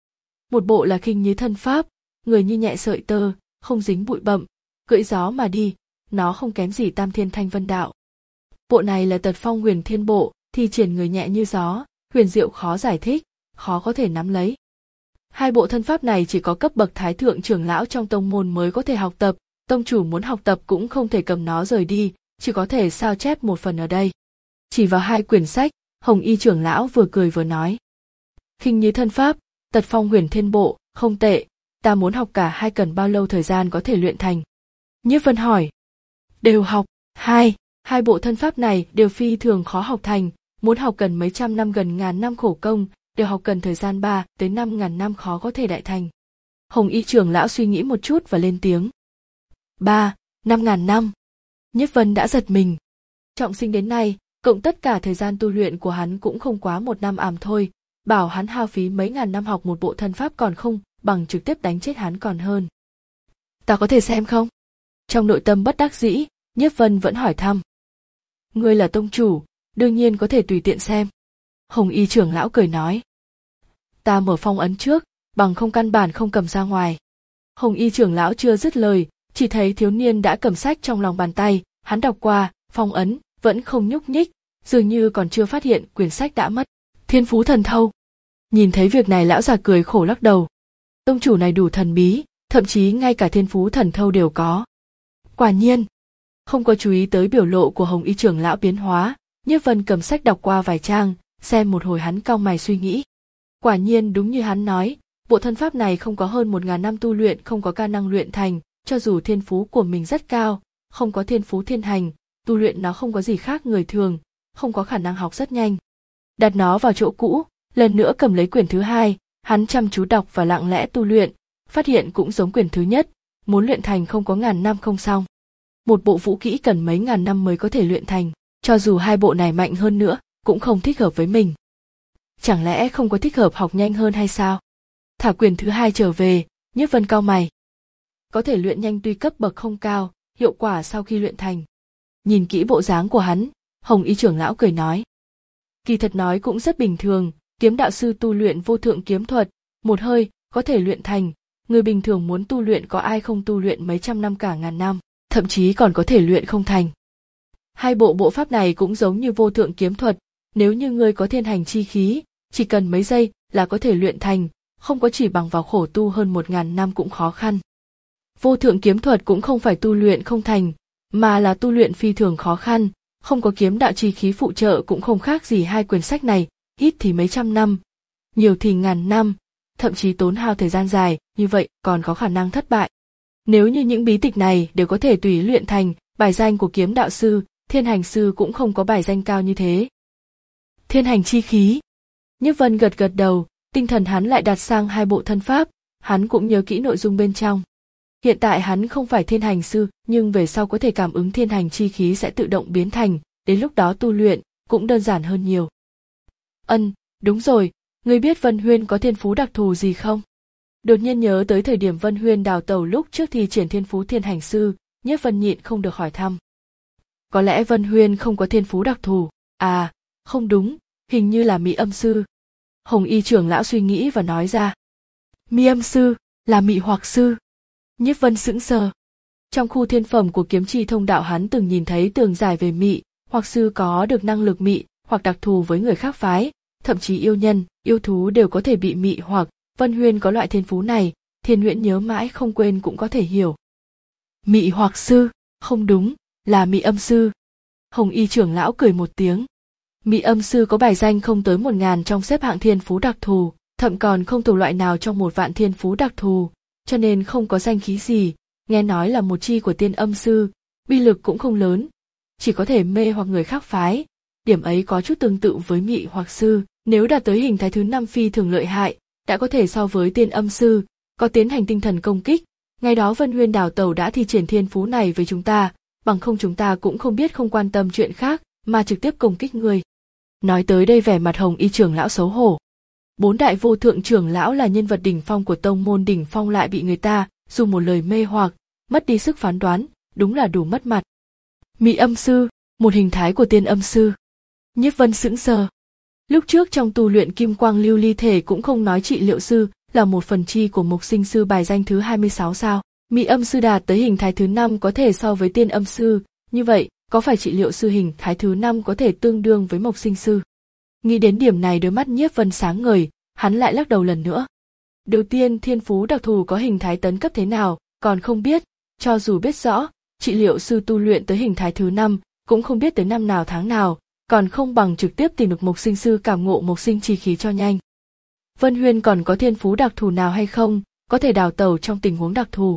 Một bộ là Khinh Như thân pháp, người như nhẹ sợi tơ, không dính bụi bặm, cưỡi gió mà đi, nó không kém gì Tam Thiên Thanh Vân Đạo. Bộ này là Tật Phong Huyền Thiên bộ, thi triển người nhẹ như gió, huyền diệu khó giải thích, khó có thể nắm lấy. Hai bộ thân pháp này chỉ có cấp bậc thái thượng trưởng lão trong tông môn mới có thể học tập, tông chủ muốn học tập cũng không thể cầm nó rời đi, chỉ có thể sao chép một phần ở đây. Chỉ vào hai quyển sách, Hồng Y trưởng lão vừa cười vừa nói. Khinh Như thân pháp, Tật Phong Huyền Thiên bộ, không tệ, ta muốn học cả hai cần bao lâu thời gian có thể luyện thành? Nhiếp Vân hỏi. Đều học, hai, hai bộ thân pháp này đều phi thường khó học thành, muốn học cần mấy trăm năm gần ngàn năm khổ công, đều học cần thời gian ba tới năm ngàn năm khó có thể đại thành. Hồng Y trưởng lão suy nghĩ một chút và lên tiếng. Ba, năm ngàn năm. Nhiếp Vân đã giật mình. Trọng sinh đến nay, cộng tất cả thời gian tu luyện của hắn cũng không quá một năm ảm thôi, bảo hắn hao phí mấy ngàn năm học một bộ thân pháp còn không bằng trực tiếp đánh chết hắn còn hơn. Ta có thể xem không? Trong nội tâm bất đắc dĩ, Nhiếp Vân vẫn hỏi thăm. Ngươi là tông chủ, đương nhiên có thể tùy tiện xem. Hồng Y trưởng lão cười nói. Ta mở phong ấn trước, bằng không căn bản không cầm ra ngoài. Hồng Y trưởng lão chưa dứt lời, chỉ thấy thiếu niên đã cầm sách trong lòng bàn tay, hắn đọc qua, phong ấn, vẫn không nhúc nhích, dường như còn chưa phát hiện quyển sách đã mất. Thiên phú thần thâu. Nhìn thấy việc này lão già cười khổ lắc đầu. Tông chủ này đủ thần bí, thậm chí ngay cả thiên phú thần thâu đều có. Quả nhiên, không có chú ý tới biểu lộ của Hồng Y trưởng lão biến hóa, Nhiếp Vân cầm sách đọc qua vài trang, xem một hồi hắn cau mày suy nghĩ. Quả nhiên đúng như hắn nói, bộ thân pháp này không có hơn một ngàn năm tu luyện không có khả năng luyện thành, cho dù thiên phú của mình rất cao, không có thiên phú thiên hành, tu luyện nó không có gì khác người thường, không có khả năng học rất nhanh. Đặt nó vào chỗ cũ, lần nữa cầm lấy quyển thứ hai, hắn chăm chú đọc và lặng lẽ tu luyện, phát hiện cũng giống quyển thứ nhất, muốn luyện thành không có ngàn năm không xong. Một bộ vũ kỹ cần mấy ngàn năm mới có thể luyện thành, cho dù hai bộ này mạnh hơn nữa, cũng không thích hợp với mình. Chẳng lẽ không có thích hợp học nhanh hơn hay sao? Thả quyển thứ hai trở về, Nhiếp Vân cau mày. Có thể luyện nhanh tuy cấp bậc không cao, hiệu quả sau khi luyện thành. Nhìn kỹ bộ dáng của hắn, Hồng Y trưởng lão cười nói. Kỳ thật nói cũng rất bình thường, kiếm đạo sư tu luyện vô thượng kiếm thuật, một hơi, có thể luyện thành, người bình thường muốn tu luyện có ai không tu luyện mấy trăm năm cả ngàn năm, thậm chí còn có thể luyện không thành. Hai bộ bộ pháp này cũng giống như vô thượng kiếm thuật, nếu như ngươi có thiên hành chi khí, chỉ cần mấy giây là có thể luyện thành, không có chỉ bằng vào khổ tu hơn một ngàn năm cũng khó khăn. Vô thượng kiếm thuật cũng không phải tu luyện không thành, mà là tu luyện phi thường khó khăn, không có kiếm đạo chi khí phụ trợ cũng không khác gì hai quyển sách này, ít thì mấy trăm năm, nhiều thì ngàn năm, thậm chí tốn hao thời gian dài, như vậy còn có khả năng thất bại. Nếu như những bí tịch này đều có thể tùy luyện thành, bài danh của kiếm đạo sư, thiên hành sư cũng không có bài danh cao như thế. Thiên hành chi khí. Nhiếp Vân gật gật đầu, tinh thần hắn lại đặt sang hai bộ thân pháp, hắn cũng nhớ kỹ nội dung bên trong. Hiện tại hắn không phải thiên hành sư, nhưng về sau có thể cảm ứng thiên hành chi khí sẽ tự động biến thành, đến lúc đó tu luyện cũng đơn giản hơn nhiều. Ân, đúng rồi, ngươi biết Vân Huyên có thiên phú đặc thù gì không? Đột nhiên nhớ tới thời điểm Vân Huyên đào tẩu lúc trước thi triển thiên phú thiên hành sư, Nhiếp Vân nhịn không được hỏi thăm. Có lẽ Vân Huyên không có thiên phú đặc thù, à, không đúng, hình như là mị âm sư. Hồng Y trưởng lão suy nghĩ và nói ra. Mị âm sư, là mị hoặc sư. Nhiếp Vân sững sờ. Trong khu thiên phẩm của kiếm chi thông đạo hắn từng nhìn thấy tường giải về mị, hoặc sư có được năng lực mị, hoặc đặc thù với người khác phái, thậm chí yêu nhân, yêu thú đều có thể bị mị hoặc. Vân Huyên có loại thiên phú này, Thiên Huyễn nhớ mãi không quên cũng có thể hiểu. Mị hoặc sư, không đúng, là mị âm sư. Hồng Y trưởng lão cười một tiếng. Mị âm sư có bài danh không tới một ngàn trong xếp hạng thiên phú đặc thù, thậm còn không thuộc loại nào trong một vạn thiên phú đặc thù, cho nên không có danh khí gì, nghe nói là một chi của tiên âm sư, uy lực cũng không lớn, chỉ có thể mê hoặc người khác phái. Điểm ấy có chút tương tự với mị hoặc sư, nếu đạt tới hình thái thứ năm phi thường lợi hại, đã có thể so với tiên âm sư, có tiến hành tinh thần công kích. Ngày đó Vân Huyên đào tẩu đã thi triển thiên phú này với chúng ta, bằng không chúng ta cũng không biết không quan tâm chuyện khác, mà trực tiếp công kích người. Nói tới đây vẻ mặt Hồng Y trưởng lão xấu hổ. Bốn đại vô thượng trưởng lão là nhân vật đỉnh phong của tông môn đỉnh phong lại bị người ta dùng một lời mê hoặc, mất đi sức phán đoán, đúng là đủ mất mặt. Mị âm sư, một hình thái của tiên âm sư. Nhiếp Vân sững sờ. Lúc trước trong tu luyện kim quang lưu ly thể cũng không nói trị liệu sư là một phần chi của mục sinh sư bài danh thứ hai mươi sáu sao. Mị âm sư đạt tới hình thái thứ năm có thể so với tiên âm sư, như vậy, có phải trị liệu sư hình thái thứ năm có thể tương đương với mộc sinh sư? Nghĩ đến điểm này đôi mắt Nhiếp Vân sáng ngời, hắn lại lắc đầu lần nữa. Đầu tiên thiên phú đặc thù có hình thái tấn cấp thế nào, còn không biết, cho dù biết rõ, trị liệu sư tu luyện tới hình thái thứ năm, cũng không biết tới năm nào tháng nào, còn không bằng trực tiếp tìm được mộc sinh sư cảm ngộ mộc sinh chi khí cho nhanh. Vân Huyên còn có thiên phú đặc thù nào hay không, có thể đào tẩu trong tình huống đặc thù?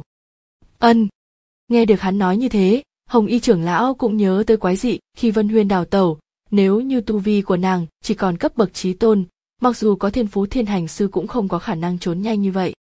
Ân. Nghe được hắn nói như thế, Hồng Y trưởng lão cũng nhớ tới quái dị khi Vân Huyên đào tẩu, nếu như tu vi của nàng chỉ còn cấp bậc chí tôn, mặc dù có thiên phú thiên hành sư cũng không có khả năng trốn nhanh như vậy.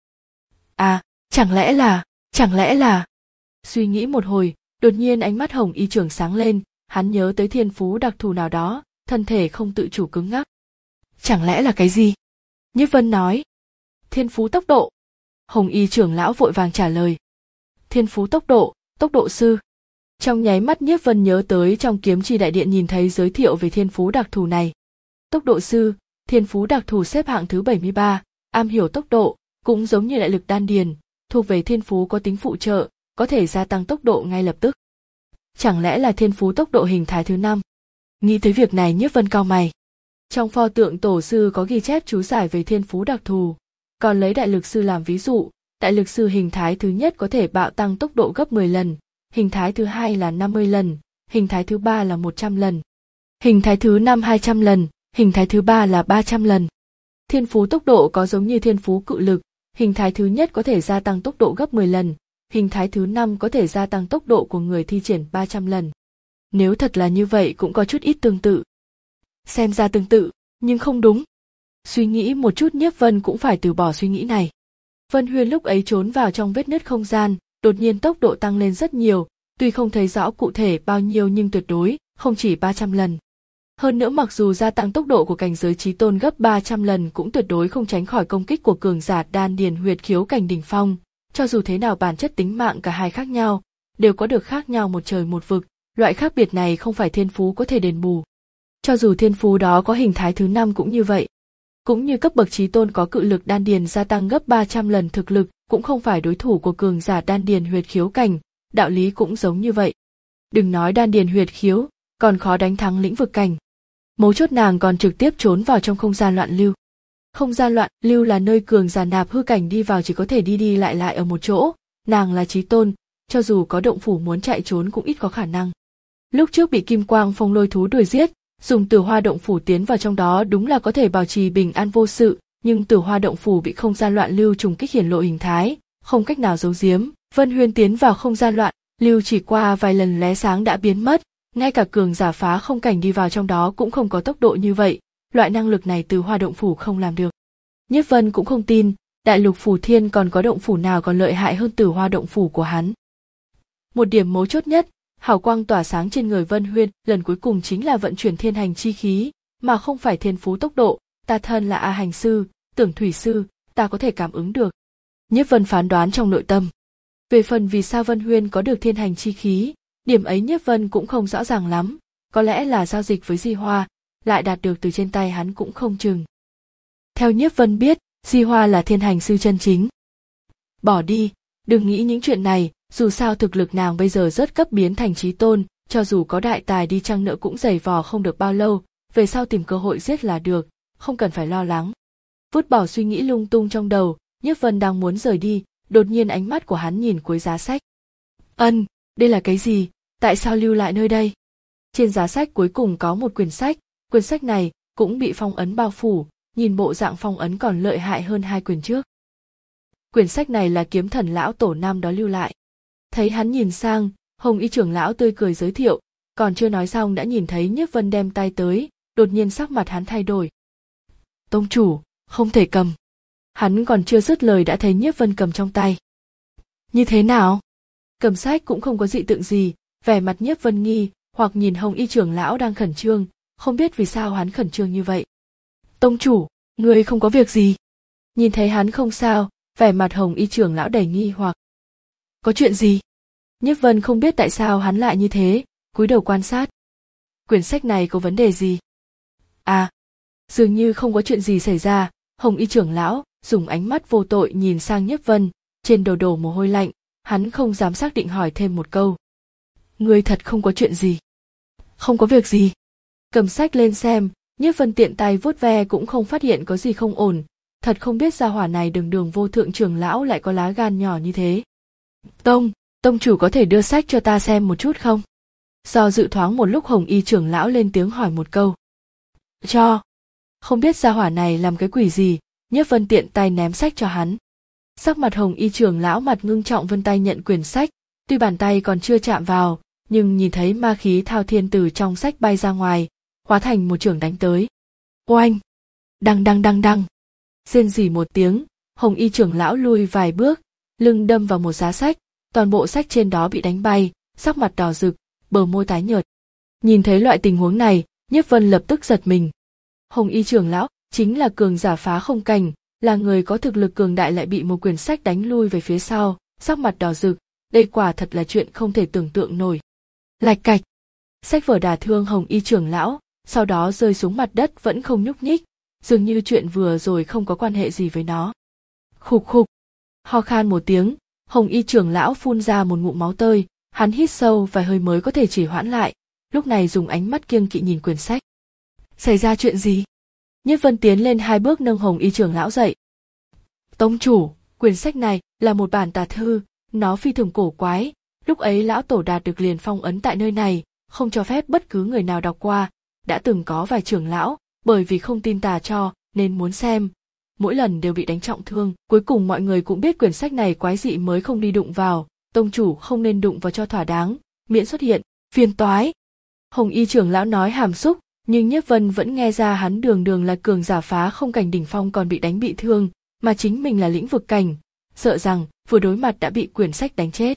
À, chẳng lẽ là, chẳng lẽ là... Suy nghĩ một hồi, đột nhiên ánh mắt Hồng Y trưởng sáng lên, hắn nhớ tới thiên phú đặc thù nào đó, thân thể không tự chủ cứng ngắc. Chẳng lẽ là cái gì? Nhiếp Vân nói. Thiên phú tốc độ. Hồng Y trưởng lão vội vàng trả lời. Thiên phú tốc độ, tốc độ sư. Trong nháy mắt Nhiếp Vân nhớ tới trong kiếm chi đại điện nhìn thấy giới thiệu về thiên phú đặc thù này. Tốc độ sư, thiên phú đặc thù xếp hạng thứ bảy mươi ba, am hiểu tốc độ, cũng giống như đại lực đan điền, thuộc về thiên phú có tính phụ trợ, có thể gia tăng tốc độ ngay lập tức. Chẳng lẽ là thiên phú tốc độ hình thái thứ năm? Nghĩ tới việc này Nhiếp Vân cau mày. Trong pho tượng tổ sư có ghi chép chú giải về thiên phú đặc thù, còn lấy đại lực sư làm ví dụ, đại lực sư hình thái thứ nhất có thể bạo tăng tốc độ gấp mười lần, hình thái thứ hai là năm mươi lần, hình thái thứ ba là một trăm lần, hình thái thứ năm hai trăm lần, hình thái thứ ba là ba trăm lần. Thiên phú tốc độ có giống như thiên phú cự lực, hình thái thứ nhất có thể gia tăng tốc độ gấp mười lần, hình thái thứ năm có thể gia tăng tốc độ của người thi triển ba trăm lần. Nếu thật là như vậy cũng có chút ít tương tự. Xem ra tương tự, nhưng không đúng. Suy nghĩ một chút Nhiếp Vân cũng phải từ bỏ suy nghĩ này. Vân Huyên lúc ấy trốn vào trong vết nứt không gian, đột nhiên tốc độ tăng lên rất nhiều, tuy không thấy rõ cụ thể bao nhiêu nhưng tuyệt đối, không chỉ ba trăm lần. Hơn nữa mặc dù gia tăng tốc độ của cảnh giới chí tôn gấp ba trăm lần cũng tuyệt đối không tránh khỏi công kích của cường giả đan điền huyệt khiếu cảnh đỉnh phong, cho dù thế nào bản chất tính mạng cả hai khác nhau, đều có được khác nhau một trời một vực, loại khác biệt này không phải thiên phú có thể đền bù. Cho dù thiên phú đó có hình thái thứ năm cũng như vậy. Cũng như cấp bậc chí tôn có cự lực đan điền gia tăng gấp ba trăm lần thực lực, cũng không phải đối thủ của cường giả đan điền huyệt khiếu cảnh, đạo lý cũng giống như vậy. Đừng nói đan điền huyệt khiếu, còn khó đánh thắng lĩnh vực cảnh. Mấu chốt nàng còn trực tiếp trốn vào trong không gian loạn lưu. Không gian loạn lưu là nơi cường giả nạp hư cảnh đi vào chỉ có thể đi đi lại lại ở một chỗ, nàng là chí tôn, cho dù có động phủ muốn chạy trốn cũng ít có khả năng. Lúc trước bị kim quang phong lôi thú đuổi giết, dùng tử hoa động phủ tiến vào trong đó đúng là có thể bảo trì bình an vô sự, nhưng tử hoa động phủ bị không gian loạn lưu trùng kích hiển lộ hình thái, không cách nào giấu giếm. Vân Huyên tiến vào không gian loạn lưu chỉ qua vài lần lóe sáng đã biến mất, ngay cả cường giả phá không cảnh đi vào trong đó cũng không có tốc độ như vậy, loại năng lực này từ Hoa Động Phủ không làm được. Nhiếp Vân cũng không tin, Đại Lục Phủ Thiên còn có động phủ nào còn lợi hại hơn Tử Hoa Động Phủ của hắn. Một điểm mấu chốt nhất, hào quang tỏa sáng trên người Vân Huyên lần cuối cùng chính là vận chuyển thiên hành chi khí, mà không phải thiên phú tốc độ. Ta thân là A Hành sư, Tưởng Thủy sư, ta có thể cảm ứng được. Nhiếp Vân phán đoán trong nội tâm. Về phần vì sao Vân Huyên có được thiên hành chi khí, điểm ấy Nhiếp Vân cũng không rõ ràng lắm, có lẽ là giao dịch với Di Hoa, lại đạt được từ trên tay hắn cũng không chừng. Theo Nhiếp Vân biết, Di Hoa là thiên hành sư chân chính. Bỏ đi, đừng nghĩ những chuyện này, dù sao thực lực nàng bây giờ rất cấp biến thành chí tôn, cho dù có đại tài đi chăng nữa cũng giày vò không được bao lâu, về sau tìm cơ hội giết là được, không cần phải lo lắng. Vứt bỏ suy nghĩ lung tung trong đầu, Nhiếp Vân đang muốn rời đi, đột nhiên ánh mắt của hắn nhìn cuối giá sách. Ân, đây là cái gì, tại sao lưu lại nơi đây? Trên giá sách cuối cùng có một quyển sách, quyển sách này cũng bị phong ấn bao phủ, nhìn bộ dạng phong ấn còn lợi hại hơn hai quyển trước. Quyển sách này là Kiếm Thần lão tổ năm đó lưu lại. Thấy hắn nhìn sang, Hồng Y trưởng lão tươi cười giới thiệu, còn chưa nói xong đã nhìn thấy Nhiếp Vân đem tay tới, đột nhiên sắc mặt hắn thay đổi. Tông chủ, không thể cầm. Hắn còn chưa dứt lời đã thấy Nhiếp Vân cầm trong tay. Như thế nào? Cầm sách cũng không có dị tượng gì, vẻ mặt Nhiếp Vân nghi, hoặc nhìn Hồng Y trưởng lão đang khẩn trương, không biết vì sao hắn khẩn trương như vậy. Tông chủ, ngươi không có việc gì? Nhìn thấy hắn không sao, vẻ mặt Hồng Y trưởng lão đầy nghi hoặc. Có chuyện gì? Nhiếp Vân không biết tại sao hắn lại như thế, cúi đầu quan sát. Quyển sách này có vấn đề gì? À, dường như không có chuyện gì xảy ra. Hồng Y trưởng lão dùng ánh mắt vô tội nhìn sang Nhiếp Vân, trên đầu đổ mồ hôi lạnh, hắn không dám xác định hỏi thêm một câu. Ngươi thật không có chuyện gì? Không có việc gì. Cầm sách lên xem, Nhiếp Vân tiện tay vuốt ve cũng không phát hiện có gì không ổn, thật không biết gia hỏa này đường đường vô thượng trưởng lão lại có lá gan nhỏ như thế. Tông, tông chủ có thể đưa sách cho ta xem một chút không? Do dự thoáng một lúc Hồng Y trưởng lão lên tiếng hỏi một câu. Cho. Không biết gia hỏa này làm cái quỷ gì, Nhiếp Vân tiện tay ném sách cho hắn. Sắc mặt Hồng Y trưởng lão mặt ngưng trọng vươn tay nhận quyển sách, tuy bàn tay còn chưa chạm vào, nhưng nhìn thấy ma khí thao thiên từ trong sách bay ra ngoài, hóa thành một chưởng đánh tới. Oanh! Đăng đăng đăng đăng! Rên rỉ một tiếng, Hồng Y trưởng lão lui vài bước, lưng đâm vào một giá sách, toàn bộ sách trên đó bị đánh bay, sắc mặt đỏ rực, bờ môi tái nhợt. Nhìn thấy loại tình huống này, Nhiếp Vân lập tức giật mình. Hồng Y trưởng lão chính là cường giả phá không cảnh, là người có thực lực cường đại lại bị một quyển sách đánh lui về phía sau, sắc mặt đỏ rực, đây quả thật là chuyện không thể tưởng tượng nổi. Lạch cạch, sách vở đả thương Hồng Y trưởng lão, sau đó rơi xuống mặt đất vẫn không nhúc nhích, dường như chuyện vừa rồi không có quan hệ gì với nó. Khục khục, ho khan một tiếng, Hồng Y trưởng lão phun ra một ngụm máu tơi, hắn hít sâu vài hơi mới có thể chỉ hoãn lại, lúc này dùng ánh mắt kiêng kỵ nhìn quyển sách. Xảy ra chuyện gì? Nhiếp Vân tiến lên hai bước nâng Hồng Y trưởng lão dậy. Tông chủ, quyển sách này là một bản tà thư, nó phi thường cổ quái, lúc ấy lão tổ đạt được liền phong ấn tại nơi này, không cho phép bất cứ người nào đọc qua, đã từng có vài trưởng lão, bởi vì không tin tà cho, nên muốn xem, mỗi lần đều bị đánh trọng thương, cuối cùng mọi người cũng biết quyển sách này quái dị mới không đi đụng vào, tông chủ không nên đụng vào cho thỏa đáng, miễn xuất hiện phiền toái. Hồng Y trưởng lão nói hàm xúc, nhưng Nhiếp Vân vẫn nghe ra hắn đường đường là cường giả phá không cảnh đỉnh phong còn bị đánh bị thương, mà chính mình là lĩnh vực cảnh, sợ rằng vừa đối mặt đã bị quyển sách đánh chết.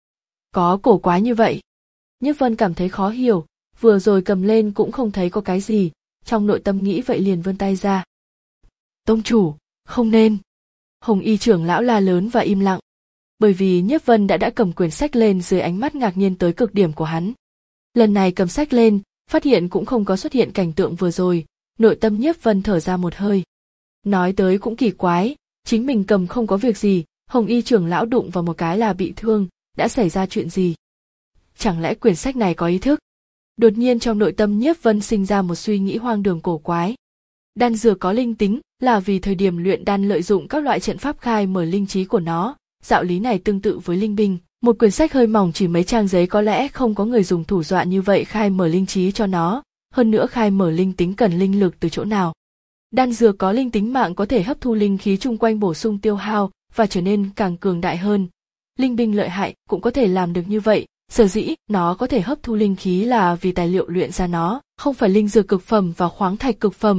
Có cổ quái như vậy. Nhiếp Vân cảm thấy khó hiểu, vừa rồi cầm lên cũng không thấy có cái gì, trong nội tâm nghĩ vậy liền vươn tay ra. Tông chủ, không nên. Hồng Y trưởng lão la lớn và im lặng, bởi vì Nhiếp Vân đã đã cầm quyển sách lên dưới ánh mắt ngạc nhiên tới cực điểm của hắn. Lần này cầm sách lên, phát hiện cũng không có xuất hiện cảnh tượng vừa rồi, nội tâm Nhiếp Vân thở ra một hơi. Nói tới cũng kỳ quái, chính mình cầm không có việc gì, Hồng Y trưởng lão đụng vào một cái là bị thương, đã xảy ra chuyện gì? Chẳng lẽ quyển sách này có ý thức? Đột nhiên trong nội tâm Nhiếp Vân sinh ra một suy nghĩ hoang đường cổ quái. Đan dược có linh tính là vì thời điểm luyện đan lợi dụng các loại trận pháp khai mở linh trí của nó, đạo lý này tương tự với linh binh. Một quyển sách hơi mỏng chỉ mấy trang giấy có lẽ không có người dùng thủ đoạn như vậy khai mở linh trí cho nó, hơn nữa khai mở linh tính cần linh lực từ chỗ nào. Đan dược có linh tính mạng có thể hấp thu linh khí chung quanh bổ sung tiêu hao và trở nên càng cường đại hơn. Linh binh lợi hại cũng có thể làm được như vậy, sở dĩ nó có thể hấp thu linh khí là vì tài liệu luyện ra nó, không phải linh dược cực phẩm và khoáng thạch cực phẩm,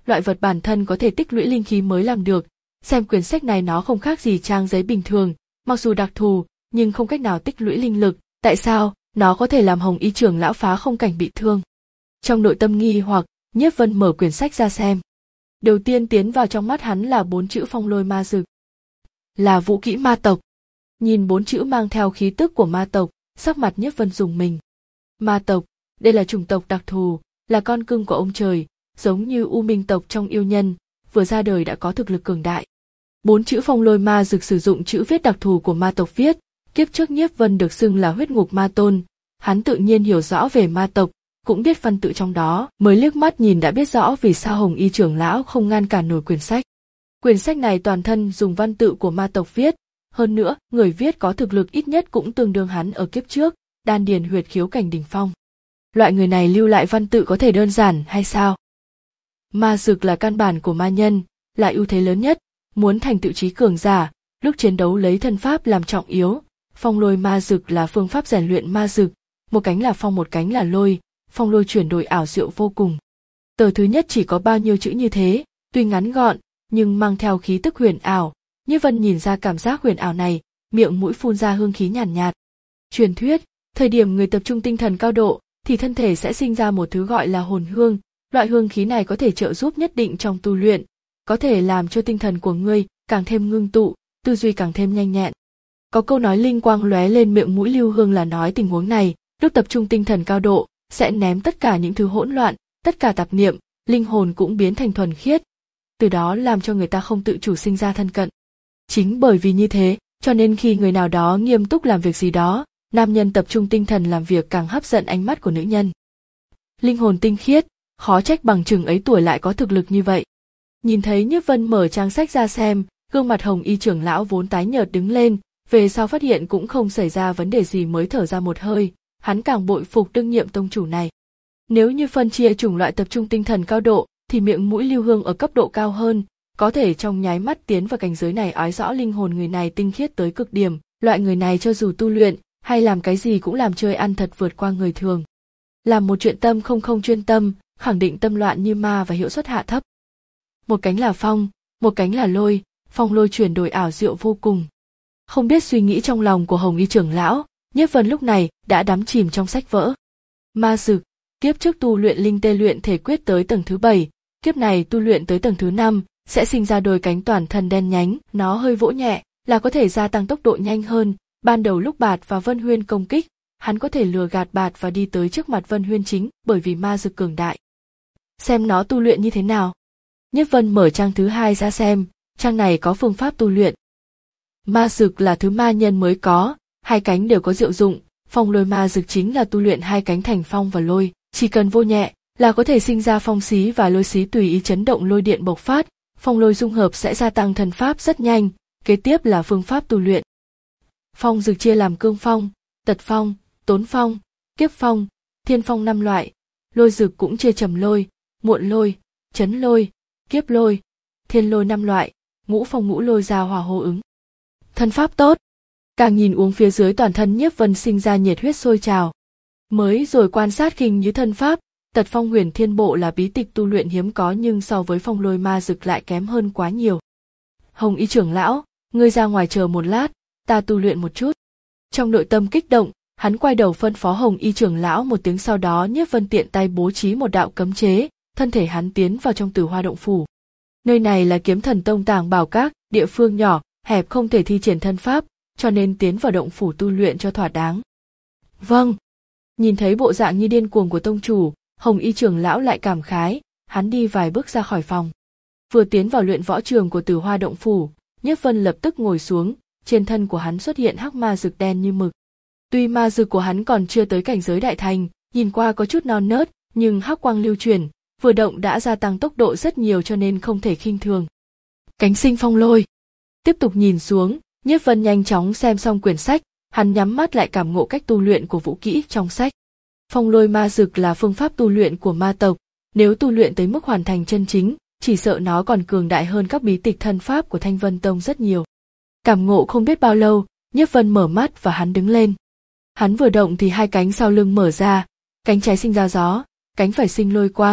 loại vật bản thân có thể tích lũy linh khí mới làm được. Xem quyển sách này nó không khác gì trang giấy bình thường, mặc dù đặc thù, nhưng không cách nào tích lũy linh lực. Tại sao? Nó có thể làm Hồng Y trưởng lão phá không cảnh bị thương. Trong nội tâm nghi hoặc, Nhiếp Vân mở quyển sách ra xem. Đầu tiên tiến vào trong mắt hắn là bốn chữ Phong Lôi Ma Dực. Là vũ kỹ ma tộc. Nhìn bốn chữ mang theo khí tức của ma tộc, sắc mặt Nhiếp Vân rùng mình. Ma tộc, đây là chủng tộc đặc thù, là con cưng của ông trời, giống như U Minh tộc trong yêu nhân, vừa ra đời đã có thực lực cường đại. Bốn chữ Phong Lôi Ma Dực sử dụng chữ viết đặc thù của ma tộc viết, kiếp trước Nhiếp Vân được xưng là huyết ngục ma tôn, hắn tự nhiên hiểu rõ về ma tộc, cũng biết văn tự trong đó, mới liếc mắt nhìn đã biết rõ vì sao Hồng Y trưởng lão không ngăn cản nổi quyển sách. Quyển sách này toàn thân dùng văn tự của ma tộc viết, hơn nữa, người viết có thực lực ít nhất cũng tương đương hắn ở kiếp trước, đan điền huyệt khiếu cảnh đỉnh phong. Loại người này lưu lại văn tự có thể đơn giản hay sao? Ma dực là căn bản của ma nhân, là ưu thế lớn nhất, muốn thành tựu trí cường giả, lúc chiến đấu lấy thân pháp làm trọng yếu. Phong lôi ma dực là phương pháp rèn luyện ma dực, một cánh là phong một cánh là lôi, phong lôi chuyển đổi ảo diệu vô cùng. Tờ thứ nhất chỉ có bao nhiêu chữ như thế, tuy ngắn gọn, nhưng mang theo khí tức huyền ảo. Nhiếp Vân nhìn ra cảm giác huyền ảo này, miệng mũi phun ra hương khí nhàn nhạt, nhạt. Truyền thuyết, thời điểm người tập trung tinh thần cao độ, thì thân thể sẽ sinh ra một thứ gọi là hồn hương. Loại hương khí này có thể trợ giúp nhất định trong tu luyện, có thể làm cho tinh thần của ngươi càng thêm ngưng tụ, tư duy càng thêm nhanh nhẹn. Có câu nói linh quang lóe lên miệng mũi lưu hương là nói tình huống này, lúc tập trung tinh thần cao độ, sẽ ném tất cả những thứ hỗn loạn, tất cả tạp niệm, linh hồn cũng biến thành thuần khiết. Từ đó làm cho người ta không tự chủ sinh ra thân cận. Chính bởi vì như thế, cho nên khi người nào đó nghiêm túc làm việc gì đó, nam nhân tập trung tinh thần làm việc càng hấp dẫn ánh mắt của nữ nhân. Linh hồn tinh khiết, khó trách bằng chừng ấy tuổi lại có thực lực như vậy. Nhìn thấy Nhiếp Vân mở trang sách ra xem, gương mặt Hồng Y trưởng lão vốn tái nhợt đứng lên, về sau phát hiện cũng không xảy ra vấn đề gì mới thở ra một hơi, hắn càng bội phục đương nhiệm tông chủ này. Nếu như phân chia chủng loại tập trung tinh thần cao độ, thì miệng mũi lưu hương ở cấp độ cao hơn, có thể trong nháy mắt tiến vào cảnh giới này ói rõ linh hồn người này tinh khiết tới cực điểm, loại người này cho dù tu luyện hay làm cái gì cũng làm chơi ăn thật vượt qua người thường. Làm một chuyện tâm không không chuyên tâm, khẳng định tâm loạn như ma và hiệu suất hạ thấp. Một cánh là phong, một cánh là lôi, phong lôi chuyển đổi ảo diệu vô cùng. Không biết suy nghĩ trong lòng của Hồng Y trưởng lão, Nhiếp Vân lúc này đã đắm chìm trong sách vỡ. Ma dực, kiếp trước tu luyện linh tê luyện thể quyết tới tầng thứ bảy, kiếp này tu luyện tới tầng thứ năm, sẽ sinh ra đôi cánh toàn thân đen nhánh, nó hơi vỗ nhẹ là có thể gia tăng tốc độ nhanh hơn. Ban đầu lúc Bạt và Vân Huyên công kích, hắn có thể lừa gạt Bạt và đi tới trước mặt Vân Huyên chính bởi vì ma dực cường đại. Xem nó tu luyện như thế nào. Nhiếp Vân mở trang thứ hai ra xem, trang này có phương pháp tu luyện. Ma dực là thứ ma nhân mới có, hai cánh đều có diệu dụng, phong lôi ma dực chính là tu luyện hai cánh thành phong và lôi, chỉ cần vô nhẹ là có thể sinh ra phong xí và lôi xí tùy ý chấn động lôi điện bộc phát, phong lôi dung hợp sẽ gia tăng thần pháp rất nhanh, kế tiếp là phương pháp tu luyện. Phong dực chia làm cương phong, tật phong, tốn phong, kiếp phong, thiên phong năm loại, lôi dực cũng chia trầm lôi, muộn lôi, chấn lôi, kiếp lôi, thiên lôi năm loại, ngũ phong ngũ lôi giao hòa hô ứng. Thân pháp tốt, càng nhìn uống phía dưới toàn thân Nhiếp Vân sinh ra nhiệt huyết sôi trào. Mới rồi quan sát kinh như thân pháp, tật phong huyền thiên bộ là bí tịch tu luyện hiếm có nhưng so với phong lôi ma dực lại kém hơn quá nhiều. Hồng Y trưởng lão, ngươi ra ngoài chờ một lát, ta tu luyện một chút. Trong nội tâm kích động, hắn quay đầu phân phó Hồng Y trưởng lão một tiếng, sau đó Nhiếp Vân tiện tay bố trí một đạo cấm chế, thân thể hắn tiến vào trong Tử Hoa động phủ. Nơi này là Kiếm Thần Tông tàng bảo các, địa phương nhỏ, hẹp không thể thi triển thân pháp, cho nên tiến vào động phủ tu luyện cho thỏa đáng. Vâng. Nhìn thấy bộ dạng như điên cuồng của tông chủ, Hồng Y trưởng lão lại cảm khái, hắn đi vài bước ra khỏi phòng. Vừa tiến vào luyện võ trường của Tử Hoa động phủ, Nhiếp Vân lập tức ngồi xuống, trên thân của hắn xuất hiện hắc ma dực đen như mực. Tuy ma dực của hắn còn chưa tới cảnh giới đại thành, nhìn qua có chút non nớt, nhưng hắc quang lưu chuyển, vừa động đã gia tăng tốc độ rất nhiều cho nên không thể khinh thường. Cánh sinh phong lôi. Tiếp tục nhìn xuống, Nhiếp Vân nhanh chóng xem xong quyển sách, hắn nhắm mắt lại cảm ngộ cách tu luyện của vũ kỹ trong sách. Phong lôi ma dực là phương pháp tu luyện của ma tộc, nếu tu luyện tới mức hoàn thành chân chính, chỉ sợ nó còn cường đại hơn các bí tịch thân pháp của Thanh Vân Tông rất nhiều. Cảm ngộ không biết bao lâu, Nhiếp Vân mở mắt và hắn đứng lên. Hắn vừa động thì hai cánh sau lưng mở ra, cánh trái sinh ra gió, cánh phải sinh lôi quang,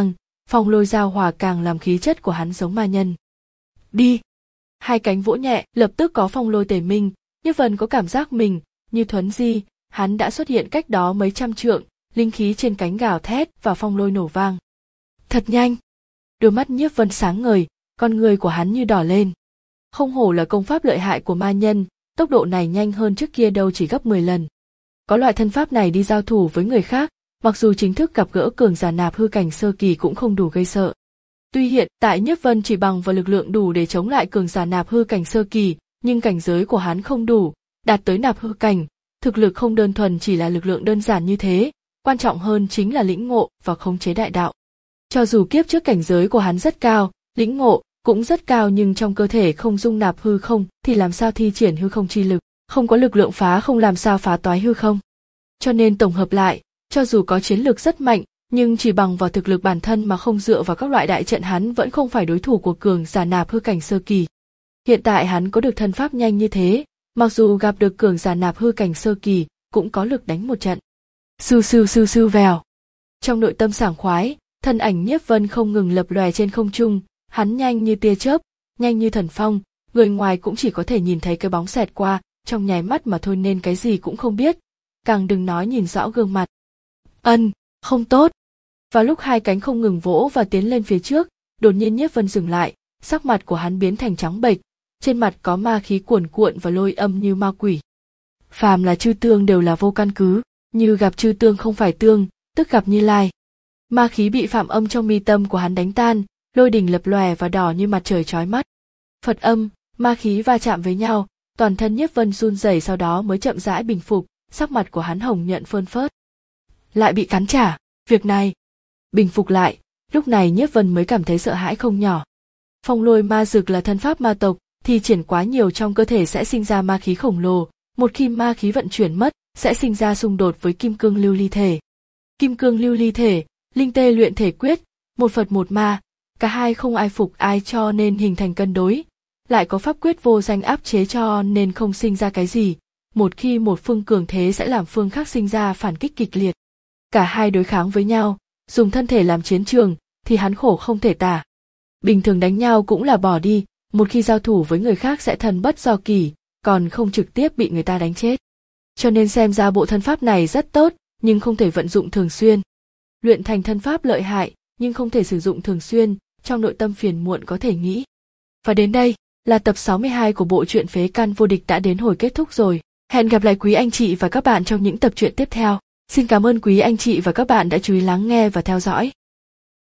phong lôi giao hòa càng làm khí chất của hắn giống ma nhân. Đi! Hai cánh vỗ nhẹ, lập tức có phong lôi tề minh, Nhiếp Vân có cảm giác mình như thuấn di, hắn đã xuất hiện cách đó mấy trăm trượng, linh khí trên cánh gào thét và phong lôi nổ vang. Thật nhanh! Đôi mắt Nhiếp Vân sáng ngời, con người của hắn như đỏ lên. Không hổ là công pháp lợi hại của ma nhân, tốc độ này nhanh hơn trước kia đâu chỉ gấp mười lần. Có loại thân pháp này đi giao thủ với người khác, mặc dù chính thức gặp gỡ cường giả nạp hư cảnh sơ kỳ cũng không đủ gây sợ. Tuy hiện tại Nhiếp Vân chỉ bằng vào lực lượng đủ để chống lại cường giả nạp hư cảnh sơ kỳ, nhưng cảnh giới của hắn không đủ, đạt tới nạp hư cảnh, thực lực không đơn thuần chỉ là lực lượng đơn giản như thế, quan trọng hơn chính là lĩnh ngộ và khống chế đại đạo. Cho dù kiếp trước cảnh giới của hắn rất cao, lĩnh ngộ cũng rất cao nhưng trong cơ thể không dung nạp hư không thì làm sao thi triển hư không chi lực, không có lực lượng phá không làm sao phá toái hư không. Cho nên tổng hợp lại, cho dù có chiến lược rất mạnh, nhưng chỉ bằng vào thực lực bản thân mà không dựa vào các loại đại trận hắn vẫn không phải đối thủ của cường giả nạp hư cảnh sơ kỳ. Hiện tại hắn có được thân pháp nhanh như thế, mặc dù gặp được cường giả nạp hư cảnh sơ kỳ, cũng có lực đánh một trận. Sưu sưu sưu sưu vèo. Trong nội tâm sảng khoái, thân ảnh Nhiếp Vân không ngừng lập lòe trên không trung, hắn nhanh như tia chớp, nhanh như thần phong, người ngoài cũng chỉ có thể nhìn thấy cái bóng xẹt qua, trong nháy mắt mà thôi nên cái gì cũng không biết, càng đừng nói nhìn rõ gương mặt. Ân, không tốt. Vào lúc hai cánh không ngừng vỗ và tiến lên phía trước, đột nhiên Nhiếp Vân dừng lại, sắc mặt của hắn biến thành trắng bệch, trên mặt có ma khí cuồn cuộn và lôi âm như ma quỷ. Phàm là chư tương đều là vô căn cứ, như gặp chư tương không phải tương, tức gặp Như Lai. Ma khí bị phạm âm trong mi tâm của hắn đánh tan, lôi đỉnh lập lòe và đỏ như mặt trời chói mắt. Phật âm, ma khí va chạm với nhau, toàn thân Nhiếp Vân run rẩy sau đó mới chậm rãi bình phục, sắc mặt của hắn hồng nhuận phơn phớt. Lại bị cắn trả, việc này. Bình phục lại, lúc này Nhiếp Vân mới cảm thấy sợ hãi không nhỏ. Phong lôi ma dực là thân pháp ma tộc, thì triển quá nhiều trong cơ thể sẽ sinh ra ma khí khổng lồ, một khi ma khí vận chuyển mất, sẽ sinh ra xung đột với kim cương lưu ly thể. Kim cương lưu ly thể, linh tê luyện thể quyết, một Phật một ma, cả hai không ai phục ai cho nên hình thành cân đối, lại có pháp quyết vô danh áp chế cho nên không sinh ra cái gì, một khi một phương cường thế sẽ làm phương khác sinh ra phản kích kịch liệt. Cả hai đối kháng với nhau, dùng thân thể làm chiến trường, thì hắn khổ không thể tả. Bình thường đánh nhau cũng là bỏ đi, một khi giao thủ với người khác sẽ thần bất do kỷ, còn không trực tiếp bị người ta đánh chết. Cho nên xem ra bộ thân pháp này rất tốt, nhưng không thể vận dụng thường xuyên. Luyện thành thân pháp lợi hại, nhưng không thể sử dụng thường xuyên, trong nội tâm phiền muộn có thể nghĩ. Và đến đây, là tập sáu mươi hai của bộ truyện Phế Căn Vô Địch đã đến hồi kết thúc rồi. Hẹn gặp lại quý anh chị và các bạn trong những tập truyện tiếp theo. Xin cảm ơn quý anh chị và các bạn đã chú ý lắng nghe và theo dõi.